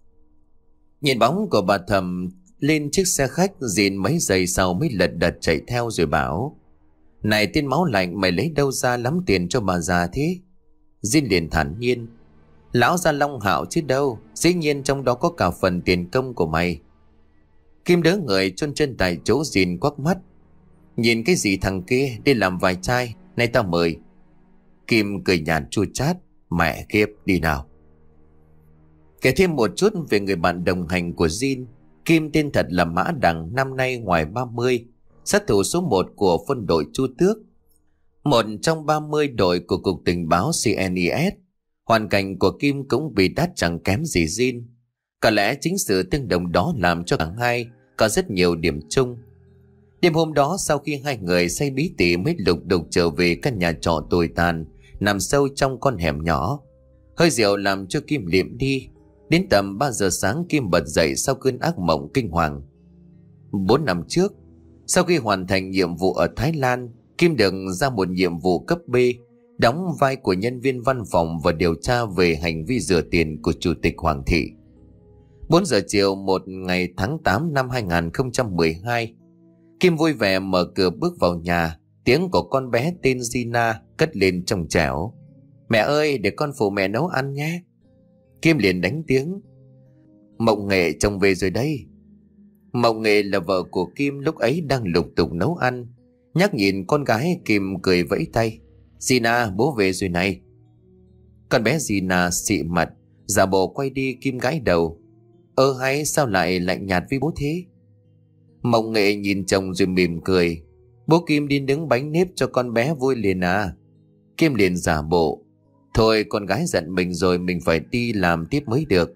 Nhìn bóng của bà Thầm lên chiếc xe khách, Diên mấy giây sau mới lật đật chạy theo rồi bảo. Này tên máu lạnh, mày lấy đâu ra lắm tiền cho bà già thế? Diên liền thản nhiên. Lão gia Long Hạo chứ đâu, dĩ nhiên trong đó có cả phần tiền công của mày. Kim đỡ người chôn chân tại chỗ, Diên quắc mắt. Nhìn cái gì thằng kia, đi làm vài chai, nay tao mời. Kim cười nhạt chua chát. Mẹ kiếp, đi nào. Kể thêm một chút về người bạn đồng hành của Diên. Kim tên thật là Mã Đằng, năm nay ngoài ba mươi, sát thủ số một của phân đội Chu Tước, một trong ba mươi đội của cục tình báo xê en i ét. Hoàn cảnh của Kim cũng bị đắt chẳng kém gì Diên. Có lẽ chính sự tương đồng đó làm cho cả hai có rất nhiều điểm chung. Đêm hôm đó, sau khi hai người say bí tỉ mới lục đục trở về căn nhà trọ tồi tàn nằm sâu trong con hẻm nhỏ. Hơi rượu làm cho Kim liệm đi. Đến tầm ba giờ sáng, Kim bật dậy sau cơn ác mộng kinh hoàng. Bốn năm trước, sau khi hoàn thành nhiệm vụ ở Thái Lan, Kim được ra một nhiệm vụ cấp B, đóng vai của nhân viên văn phòng và điều tra về hành vi rửa tiền của Chủ tịch Hoàng thị. Bốn giờ chiều một ngày tháng tám năm hai nghìn không trăm mười hai, Kim vui vẻ mở cửa bước vào nhà. Tiếng của con bé tên Gina cất lên trong trẻo. Mẹ ơi, để con phụ mẹ nấu ăn nhé. Kim liền đánh tiếng. Mộng Nghệ chồng về rồi đây. Mộng Nghệ là vợ của Kim, lúc ấy đang lục tục nấu ăn. Nhắc nhìn con gái, Kim cười vẫy tay. Gina, bố về rồi này. Con bé Gina xị mặt, giả bộ quay đi. Kim gãi đầu. Ơ hay sao lại lạnh nhạt với bố thế? Mộng Nghệ nhìn chồng rồi mỉm cười. Bố Kim đi nướng bánh nếp cho con bé vui liền à? Kim liền giả bộ. Thôi con gái giận mình rồi, mình phải đi làm tiếp mới được.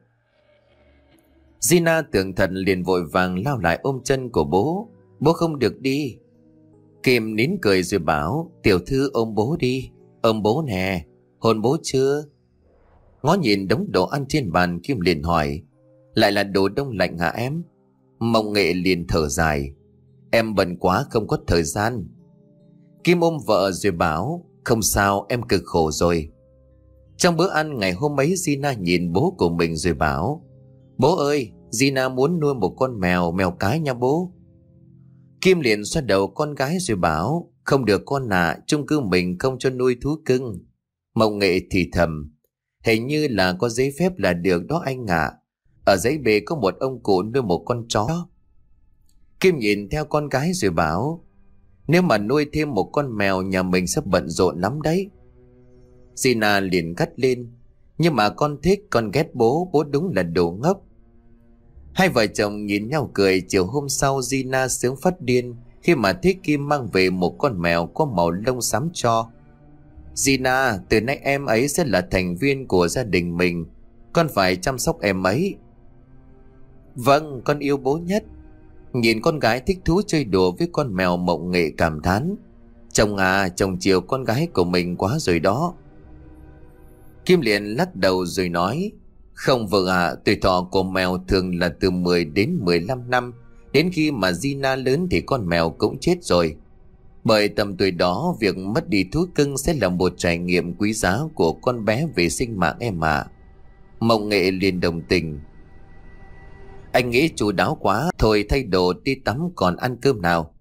Gina tưởng thật liền vội vàng lao lại ôm chân của bố. Bố không được đi. Kim nín cười rồi bảo. Tiểu thư ôm bố đi. Ôm bố nè. Hôn bố chưa? Ngó nhìn đống đồ ăn trên bàn, Kim liền hỏi. Lại là đồ đông lạnh hả em? Mộng Nghệ liền thở dài. Em bận quá không có thời gian. Kim ôm vợ rồi bảo. Không sao, em cực khổ rồi. Trong bữa ăn ngày hôm ấy, Gina nhìn bố của mình rồi bảo. Bố ơi, Gina muốn nuôi một con mèo, mèo cái nha bố. Kim liền xoa đầu con gái rồi bảo. Không được con ạ, à, chung cư mình không cho nuôi thú cưng. Mộng Nghệ thì thầm. Hình như là có giấy phép là được đó anh ạ. À. Ở giấy bề có một ông cụ nuôi một con chó. Kim nhìn theo con gái rồi bảo. Nếu mà nuôi thêm một con mèo, nhà mình sẽ bận rộn lắm đấy. Gina liền gắt lên. Nhưng mà con thích, con ghét bố, bố đúng là đồ ngốc. Hai vợ chồng nhìn nhau cười. Chiều hôm sau Gina sướng phát điên khi mà thấy Kim mang về một con mèo có màu lông xám cho. Gina, từ nay em ấy sẽ là thành viên của gia đình mình. Con phải chăm sóc em ấy. Vâng, con yêu bố nhất. Nhìn con gái thích thú chơi đùa với con mèo, Mộng Nghệ cảm thán. Chồng à, chồng chiều con gái của mình quá rồi đó. Kim liền lắc đầu rồi nói. Không vợ à, tuổi thọ của mèo thường là từ mười đến mười lăm năm. Đến khi mà Gina lớn thì con mèo cũng chết rồi. Bởi tầm tuổi đó, việc mất đi thú cưng sẽ là một trải nghiệm quý giá của con bé về sinh mạng em ạ. À. Mộng Nghệ liền đồng tình. Anh nghĩ chu đáo quá. Thôi thay đồ đi tắm còn ăn cơm nào.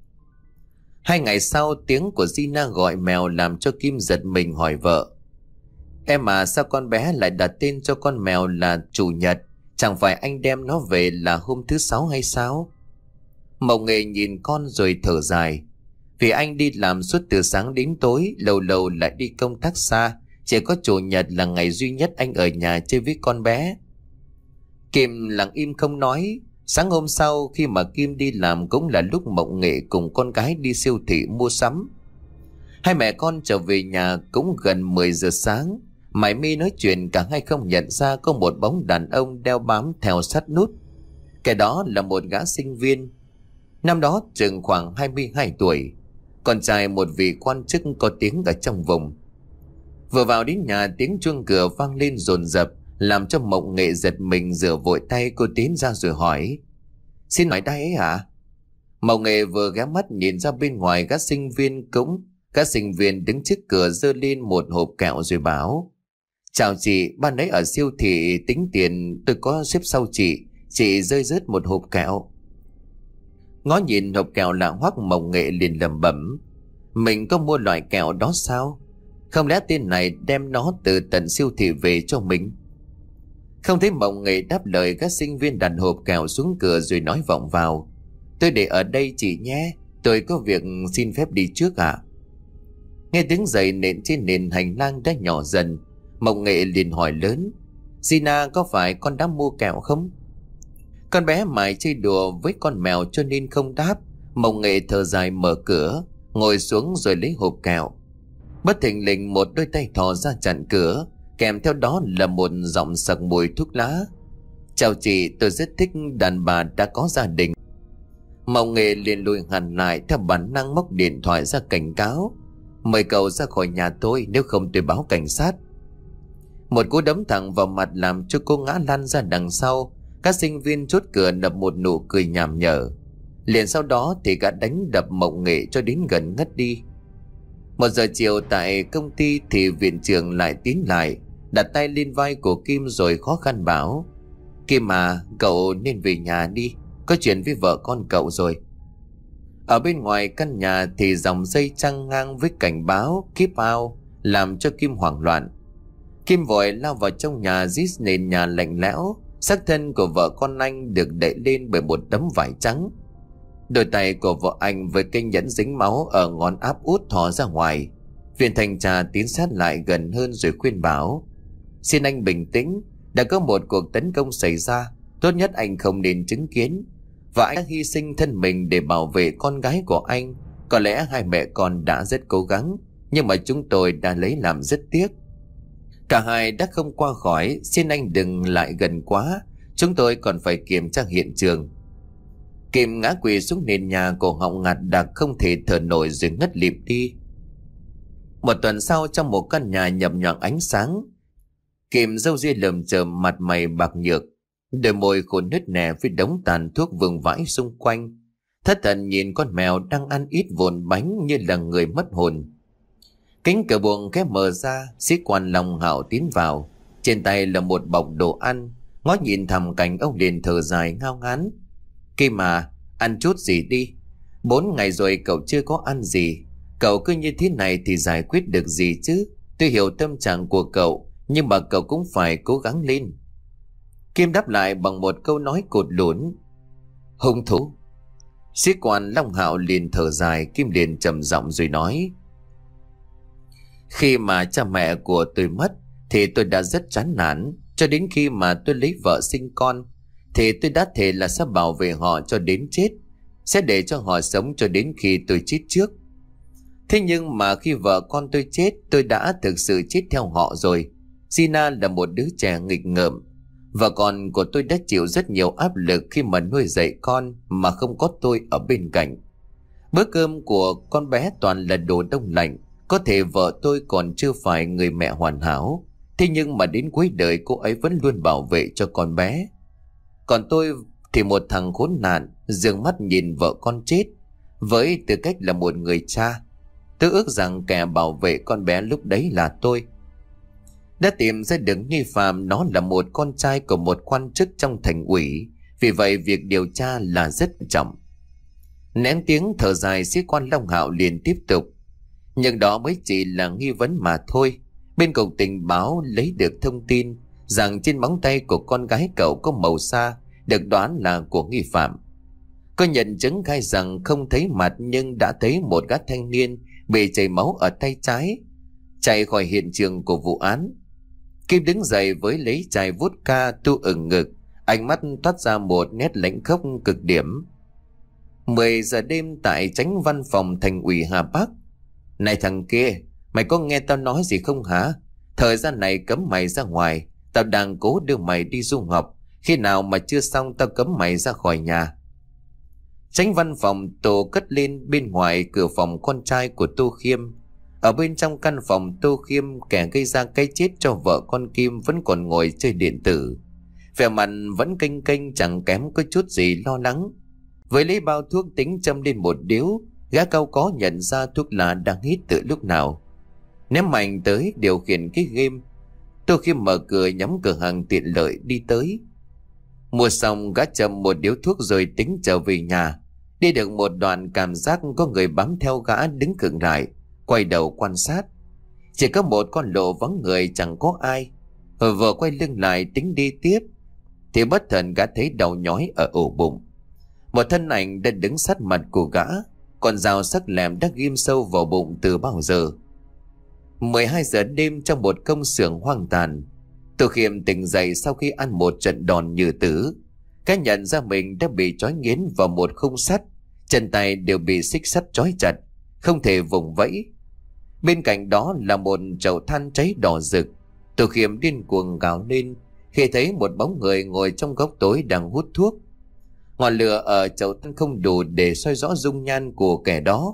Hai ngày sau, tiếng của Gina gọi mèo làm cho Kim giật mình hỏi vợ. Em à, sao con bé lại đặt tên cho con mèo là Chủ nhật? Chẳng phải anh đem nó về là hôm thứ sáu hay sao? Mộng Nghệ nhìn con rồi thở dài. Vì anh đi làm suốt từ sáng đến tối, lâu lâu lại đi công tác xa. Chỉ có Chủ nhật là ngày duy nhất anh ở nhà chơi với con bé. Kim lặng im không nói. Sáng hôm sau khi mà Kim đi làm cũng là lúc Mộng Nghệ cùng con gái đi siêu thị mua sắm. Hai mẹ con trở về nhà cũng gần mười giờ sáng. Mải mê nói chuyện, cả hai không nhận ra có một bóng đàn ông đeo bám theo sát nút. Cái đó là một gã sinh viên. Năm đó chừng khoảng hai mươi hai tuổi. Con trai một vị quan chức có tiếng ở trong vùng. Vừa vào đến nhà, tiếng chuông cửa vang lên dồn dập, làm cho Mộng Nghệ giật mình. Rửa vội tay, cô tiến ra rồi hỏi. Xin hỏi đây ấy hả? Mộng Nghệ vừa ghé mắt nhìn ra bên ngoài, các sinh viên cũng Các sinh viên đứng trước cửa giơ lên một hộp kẹo rồi bảo. Chào chị, ban nãy ở siêu thị tính tiền tôi có xếp sau chị. Chị rơi rớt một hộp kẹo. Ngó nhìn hộp kẹo lạ hoắc, Mộng Nghệ liền lẩm bẩm. Mình có mua loại kẹo đó sao? Không lẽ tên này đem nó từ tận siêu thị về cho mình? Không thấy Mộng Nghệ đáp lời, các sinh viên đặt hộp kẹo xuống cửa rồi nói vọng vào. Tôi để ở đây chị nhé, tôi có việc xin phép đi trước ạ. À? Nghe tiếng giày nện trên nền hành lang đã nhỏ dần, Mộng Nghệ liền hỏi lớn. Gina, có phải con đã mua kẹo không? Con bé mải chơi đùa với con mèo cho nên không đáp. Mộng Nghệ thở dài mở cửa, ngồi xuống rồi lấy hộp kẹo. Bất thình lình một đôi tay thò ra chặn cửa, kèm theo đó là một giọng sặc mùi thuốc lá. Chào chị, tôi rất thích đàn bà đã có gia đình. Mộng Nghệ liền lùi hẳn lại, theo bản năng móc điện thoại ra cảnh cáo. Mời cậu ra khỏi nhà tôi, nếu không tôi báo cảnh sát. Một cú đấm thẳng vào mặt làm cho cô ngã lăn ra đằng sau. Các sinh viên chốt cửa nập một nụ cười nham nhở. Liền sau đó thì gã đánh đập Mộng Nghệ cho đến gần ngất đi. Một giờ chiều tại công ty thì viện trưởng lại tiến lại, đặt tay lên vai của Kim rồi khó khăn bảo. Kim à, cậu nên về nhà đi, có chuyện với vợ con cậu rồi. Ở bên ngoài căn nhà thì dòng dây trăng ngang với cảnh báo keep out làm cho Kim hoảng loạn. Kim vội lao vào trong nhà, rít nền nhà lạnh lẽo. Xác thân của vợ con anh được đậy lên bởi một tấm vải trắng. Đôi tay của vợ anh với cây nhẫn dính máu ở ngón áp út thò ra ngoài. Viên thanh tra tiến sát lại gần hơn rồi khuyên bảo: Xin anh bình tĩnh, đã có một cuộc tấn công xảy ra, tốt nhất anh không nên chứng kiến. Và anh đã hy sinh thân mình để bảo vệ con gái của anh. Có lẽ hai mẹ con đã rất cố gắng, nhưng mà chúng tôi đã lấy làm rất tiếc. Cả hai đã không qua khỏi, xin anh đừng lại gần quá, chúng tôi còn phải kiểm tra hiện trường. Kim ngã quỵ xuống nền nhà, cổ họng ngạt đặc không thể thở nổi rồi ngất lịm đi. Một tuần sau, trong một căn nhà nhập nhọn ánh sáng, Kim râu ria lởm chởm, mặt mày bạc nhược, đôi môi khô nứt nẻ với đống tàn thuốc vương vãi xung quanh. Thất thần nhìn con mèo đang ăn ít vồn bánh như là người mất hồn. Cánh cửa buồng khép mở ra, sĩ quan Long Hạo tiến vào, trên tay là một bọc đồ ăn. Ngó nhìn thầm cảnh, ông liền thở dài ngao ngán: Kim à, ăn chút gì đi. Bốn ngày rồi cậu chưa có ăn gì. Cậu cứ như thế này thì giải quyết được gì chứ. Tôi hiểu tâm trạng của cậu, nhưng mà cậu cũng phải cố gắng lên. Kim đáp lại bằng một câu nói cột lún: Hung thủ. Sĩ quan Long Hạo liền thở dài. Kim liền trầm giọng rồi nói: Khi mà cha mẹ của tôi mất thì tôi đã rất chán nản. Cho đến khi mà tôi lấy vợ sinh con thì tôi đã thề là sẽ bảo vệ họ cho đến chết, sẽ để cho họ sống cho đến khi tôi chết trước. Thế nhưng mà khi vợ con tôi chết, tôi đã thực sự chết theo họ rồi. Gina là một đứa trẻ nghịch ngợm. Vợ con của tôi đã chịu rất nhiều áp lực khi mà nuôi dạy con mà không có tôi ở bên cạnh. Bữa cơm của con bé toàn là đồ đông lạnh. Có thể vợ tôi còn chưa phải người mẹ hoàn hảo, thế nhưng mà đến cuối đời cô ấy vẫn luôn bảo vệ cho con bé. Còn tôi thì một thằng khốn nạn, dương mắt nhìn vợ con chết. Với tư cách là một người cha, tôi ước rằng kẻ bảo vệ con bé lúc đấy là tôi. Đã tìm ra được nghi phạm, nó là một con trai của một quan chức trong thành ủy. Vì vậy việc điều tra là rất quan trọng. Nén tiếng thở dài, sĩ quan Long Hạo liền tiếp tục: Nhưng đó mới chỉ là nghi vấn mà thôi. Bên cục tình báo lấy được thông tin rằng trên móng tay của con gái cậu có màu sa, được đoán là của nghi phạm. Có nhân chứng khai rằng không thấy mặt nhưng đã thấy một gã thanh niên bị chảy máu ở tay trái, chạy khỏi hiện trường của vụ án. Kim đứng dậy với lấy chai vodka tu ửng ngực, ánh mắt toát ra một nét lãnh khốc cực điểm. Mười giờ đêm tại chánh văn phòng thành ủy Hà Bắc. Này thằng kia, mày có nghe tao nói gì không hả? Thời gian này cấm mày ra ngoài. Tao đang cố đưa mày đi du học. Khi nào mà chưa xong tao cấm mày ra khỏi nhà. Chánh văn phòng Tô cất lên bên ngoài cửa phòng con trai của Tô Khiêm. Ở bên trong căn phòng Tô Khiêm, kẻ gây ra cái chết cho vợ con Kim vẫn còn ngồi chơi điện tử. Vẻ mặt vẫn kênh kênh, chẳng kém có chút gì lo lắng. Với lấy bao thuốc tính châm lên một điếu, gã cao có nhận ra thuốc lá đang hít từ lúc nào. Ném mạnh tới điều khiển cái game. Tô Khiêm mở cửa nhắm cửa hàng tiện lợi đi tới. Mua xong gã châm một điếu thuốc rồi tính trở về nhà. Đi được một đoạn cảm giác có người bám theo gã, đứng khựng lại, quay đầu quan sát. Chỉ có một con lộ vắng người, chẳng có ai. Hồi vừa quay lưng lại tính đi tiếp thì bất thần gã thấy đau nhói ở ổ bụng. Một thân ảnh đã đứng sát mặt của gã, con dao sắc lẹm đã ghim sâu vào bụng từ bao giờ. mười hai giờ đêm trong một công xưởng hoang tàn, Tô Khiêm tỉnh dậy sau khi ăn một trận đòn như tử. Cái nhận ra mình đã bị trói nghiến vào một khung sắt, chân tay đều bị xích sắt trói chặt, không thể vùng vẫy. Bên cạnh đó là một chậu than cháy đỏ rực. Tô Khiêm điên cuồng gào lên khi thấy một bóng người ngồi trong góc tối đang hút thuốc. Ngọn lửa ở chậu than không đủ để soi rõ dung nhan của kẻ đó.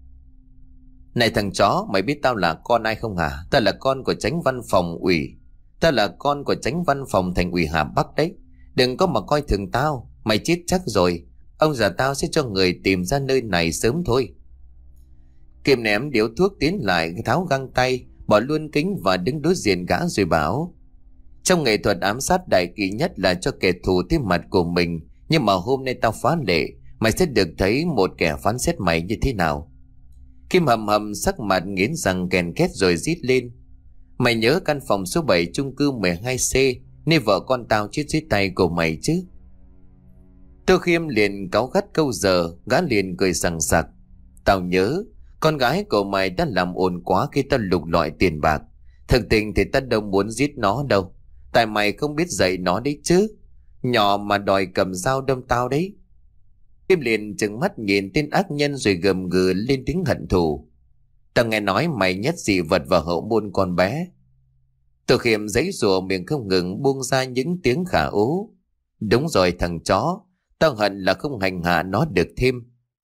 Này thằng chó, mày biết tao là con ai không hả? Tao là con của chánh văn phòng ủy. Tao là con của chánh văn phòng thành ủy Hà Bắc đấy. Đừng có mà coi thường tao. Mày chết chắc rồi. Ông già tao sẽ cho người tìm ra nơi này sớm thôi. Kim ném điếu thuốc tiến lại, tháo găng tay, bỏ luôn kính và đứng đối diện gã rồi bảo: Trong nghệ thuật ám sát đại kỵ nhất là cho kẻ thù thấy mặt của mình. Nhưng mà hôm nay tao phá lệ, mày sẽ được thấy một kẻ phán xét mày như thế nào. Kim hầm hầm sắc mặt nghiến răng kèn két rồi rít lên: Mày nhớ căn phòng số bảy chung cư mười hai C, nơi vợ con tao chết dưới tay của mày chứ? Tô Khiêm liền cáu gắt câu giờ, gã liền cười sằng sặc. Tao nhớ, con gái của mày đã làm ồn quá khi tao lục lọi tiền bạc. Thực tình thì tao đâu muốn giết nó đâu. Tại mày không biết dạy nó đấy chứ. Nhỏ mà đòi cầm dao đâm tao đấy. Kim liền trừng mắt nhìn tên ác nhân rồi gầm gừ lên tiếng hận thù. Tao nghe nói mày nhét dị vật vào hậu môn con bé. Tô Khiêm giãy giụa miệng không ngừng buông ra những tiếng khả ố. Đúng rồi thằng chó, tao hận là không hành hạ nó được thêm.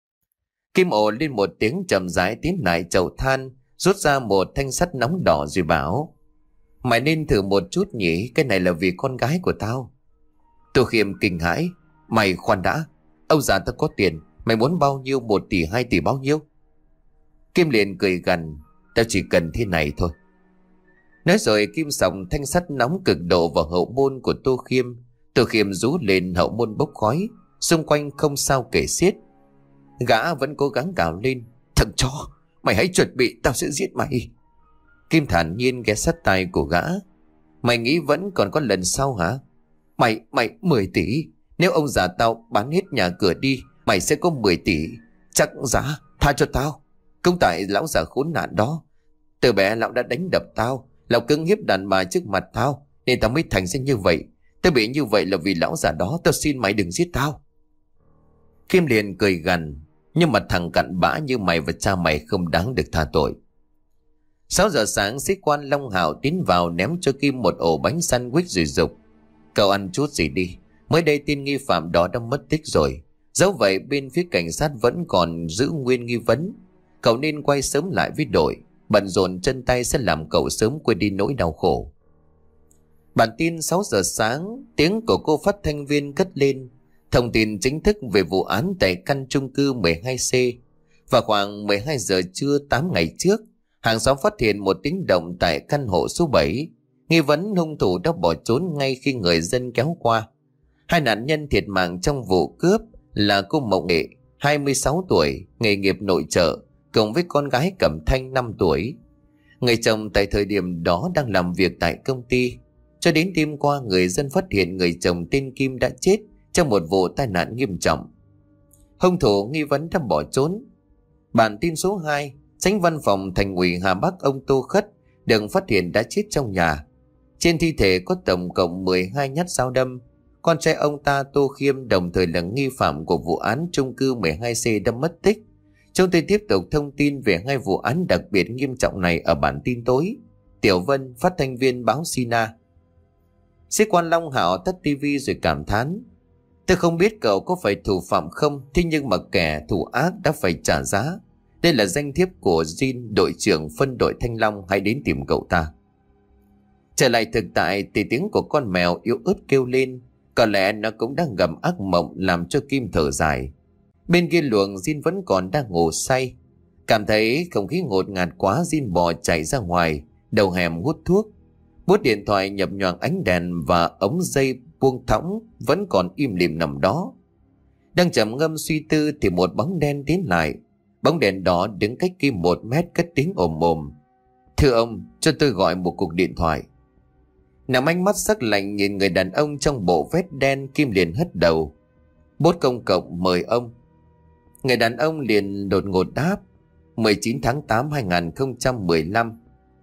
Kim ồ lên một tiếng trầm rãi tiến lại chậu than, rút ra một thanh sắt nóng đỏ rồi bảo: Mày nên thử một chút nhỉ, cái này là vì con gái của tao. Tô Khiêm kinh hãi: Mày khoan đã, ông già tao có tiền, mày muốn bao nhiêu, một tỷ hai tỷ bao nhiêu? Kim liền cười gằn: Tao chỉ cần thế này thôi. Nói rồi Kim sòng thanh sắt nóng cực độ vào hậu môn của Tô Khiêm. Tô Khiêm rú lên, hậu môn bốc khói, xung quanh không sao kể xiết. Gã vẫn cố gắng gào lên: Thằng chó, mày hãy chuẩn bị, tao sẽ giết mày. Kim thản nhiên ghé sát tai của gã: Mày nghĩ vẫn còn có lần sau hả? Mày, mày mười tỷ. Nếu ông già tao bán hết nhà cửa đi, mày sẽ có mười tỷ. Chắc giá, tha cho tao. Không tại lão già khốn nạn đó. Từ bé lão đã đánh đập tao, lão cứng hiếp đàn bà trước mặt tao, nên tao mới thành ra như vậy. Tao bị như vậy là vì lão già đó, tao xin mày đừng giết tao. Kim liền cười gằn: Nhưng mà thằng cặn bã như mày và cha mày không đáng được tha tội. Sáu giờ sáng, sĩ quan Long Hạo tiến vào ném cho Kim một ổ bánh sandwich rồi dục: Cậu ăn chút gì đi, mới đây tên nghi phạm đó đã mất tích rồi. Dẫu vậy bên phía cảnh sát vẫn còn giữ nguyên nghi vấn. Cậu nên quay sớm lại với đội. Bận rộn chân tay sẽ làm cậu sớm quên đi nỗi đau khổ. Bản tin sáu giờ sáng, tiếng của cô phát thanh viên cất lên. Thông tin chính thức về vụ án tại căn chung cư mười hai C. Vào khoảng mười hai giờ trưa tám ngày trước, hàng xóm phát hiện một tiếng động tại căn hộ số bảy. Nghi vấn hung thủ đã bỏ trốn ngay khi người dân kéo qua. Hai nạn nhân thiệt mạng trong vụ cướp là cô Mộng Nghệ, hai mươi sáu tuổi, nghề nghiệp nội trợ, cùng với con gái Cẩm Thanh năm tuổi. Người chồng tại thời điểm đó đang làm việc tại công ty. Cho đến đêm qua, người dân phát hiện người chồng tên Kim đã chết trong một vụ tai nạn nghiêm trọng. Hung thủ nghi vấn đã bỏ trốn. Bản tin số hai, Chánh văn phòng Thành ủy Hà Bắc ông Tô Khất được phát hiện đã chết trong nhà. Trên thi thể có tổng cộng mười hai nhát dao đâm. Con trai ông ta Tô Khiêm đồng thời là nghi phạm của vụ án chung cư mười hai C đã mất tích. Chúng tôi tiếp tục thông tin về hai vụ án đặc biệt nghiêm trọng này ở bản tin tối. Tiểu Vân, phát thanh viên báo Sina. Sĩ quan Long Hạo tắt tivi rồi cảm thán: Tôi không biết cậu có phải thủ phạm không, thế nhưng mà kẻ thủ ác đã phải trả giá. Đây là danh thiếp của Jin, đội trưởng phân đội Thanh Long, hãy đến tìm cậu ta. Trở lại thực tại thì tiếng của con mèo yếu ớt kêu lên. Có lẽ nó cũng đang gầm ác mộng, làm cho Kim thở dài. Bên kia luồng Jin vẫn còn đang ngủ say. Cảm thấy không khí ngột ngạt quá, Jin bò chạy ra ngoài đầu hẻm hút thuốc. Bút điện thoại nhập nhoạng ánh đèn và ống dây buông thõng vẫn còn im lìm nằm đó. Đang trầm ngâm suy tư thì một bóng đen tiến lại. Bóng đèn đó đứng cách Kim một mét cất tiếng ồm ồm: Thưa ông, cho tôi gọi một cuộc điện thoại. Nằm ánh mắt sắc lạnh nhìn người đàn ông trong bộ vest đen, Kim liền hất đầu: Bốt công cộng mời ông. Người đàn ông liền đột ngột đáp: mười chín tháng tám hai nghìn không trăm mười lăm.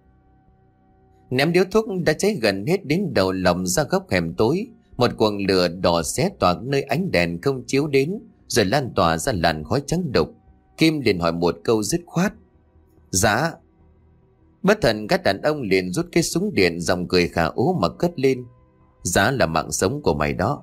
Ném điếu thuốc đã cháy gần hết đến đầu lòng ra góc hẻm tối. Một quầng lửa đỏ xé toạc nơi ánh đèn không chiếu đến, rồi lan tỏa ra làn khói trắng đục. Kim liền hỏi một câu dứt khoát: Dạ. Bất thần các đàn ông liền rút cái súng điện, giọng cười khà ố mà cất lên: Giá là mạng sống của mày đó.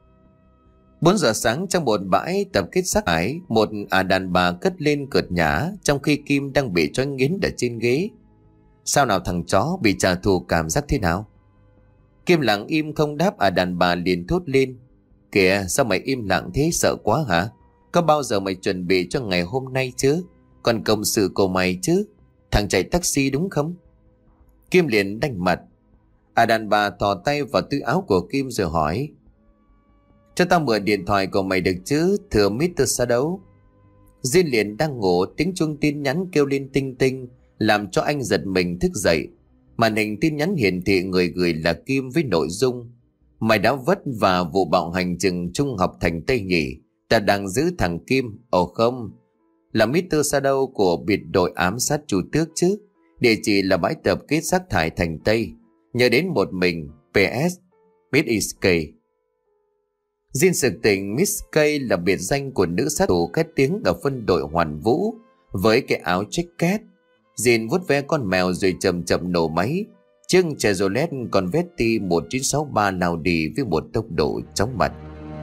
Bốn giờ sáng, trong một bãi tập kết xác ái, một à đàn bà cất lên cợt nhã, trong khi Kim đang bị trói nghiến ở trên ghế. Sao nào thằng chó, bị trả thù cảm giác thế nào? Kim lặng im không đáp. À đàn bà liền thốt lên: Kìa, sao mày im lặng thế, sợ quá hả? Có bao giờ mày chuẩn bị cho ngày hôm nay chứ? Còn công sự của mày chứ? Thằng chạy taxi đúng không? Kim liền đanh mặt. À đàn bà thò tay vào túi áo của Kim rồi hỏi: Cho tao mượn điện thoại của mày được chứ, thưa mít tơ Shadow? Diên liền đang ngủ, tiếng chuông tin nhắn kêu lên tinh tinh, làm cho anh giật mình thức dậy. Màn hình tin nhắn hiển thị người gửi là Kim với nội dung: Mày đã vất và vụ bạo hành trường trung học thành Tây nhỉ? Ta đang giữ thằng Kim. Ồ không, là mít tơ Shadow của biệt đội ám sát Chu Tước chứ. Địa chỉ là bãi tập kết rác thải thành Tây. Nhớ đến một mình. pê ét Miss K. Jin sực tỉnh. Miss K là biệt danh của nữ sát thủ khét tiếng ở phân đội Hoàn Vũ với cái áo jacket. Jin vuốt ve con mèo rồi chậm chậm nổ máy. Chiếc Chevrolet Convetti một chín sáu ba lao đi với một tốc độ chóng mặt.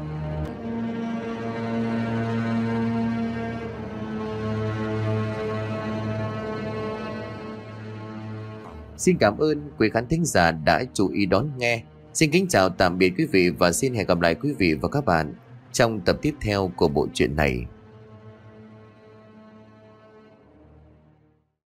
Xin cảm ơn quý khán thính giả đã chú ý đón nghe. Xin kính chào tạm biệt quý vị và xin hẹn gặp lại quý vị và các bạn trong tập tiếp theo của bộ truyện này.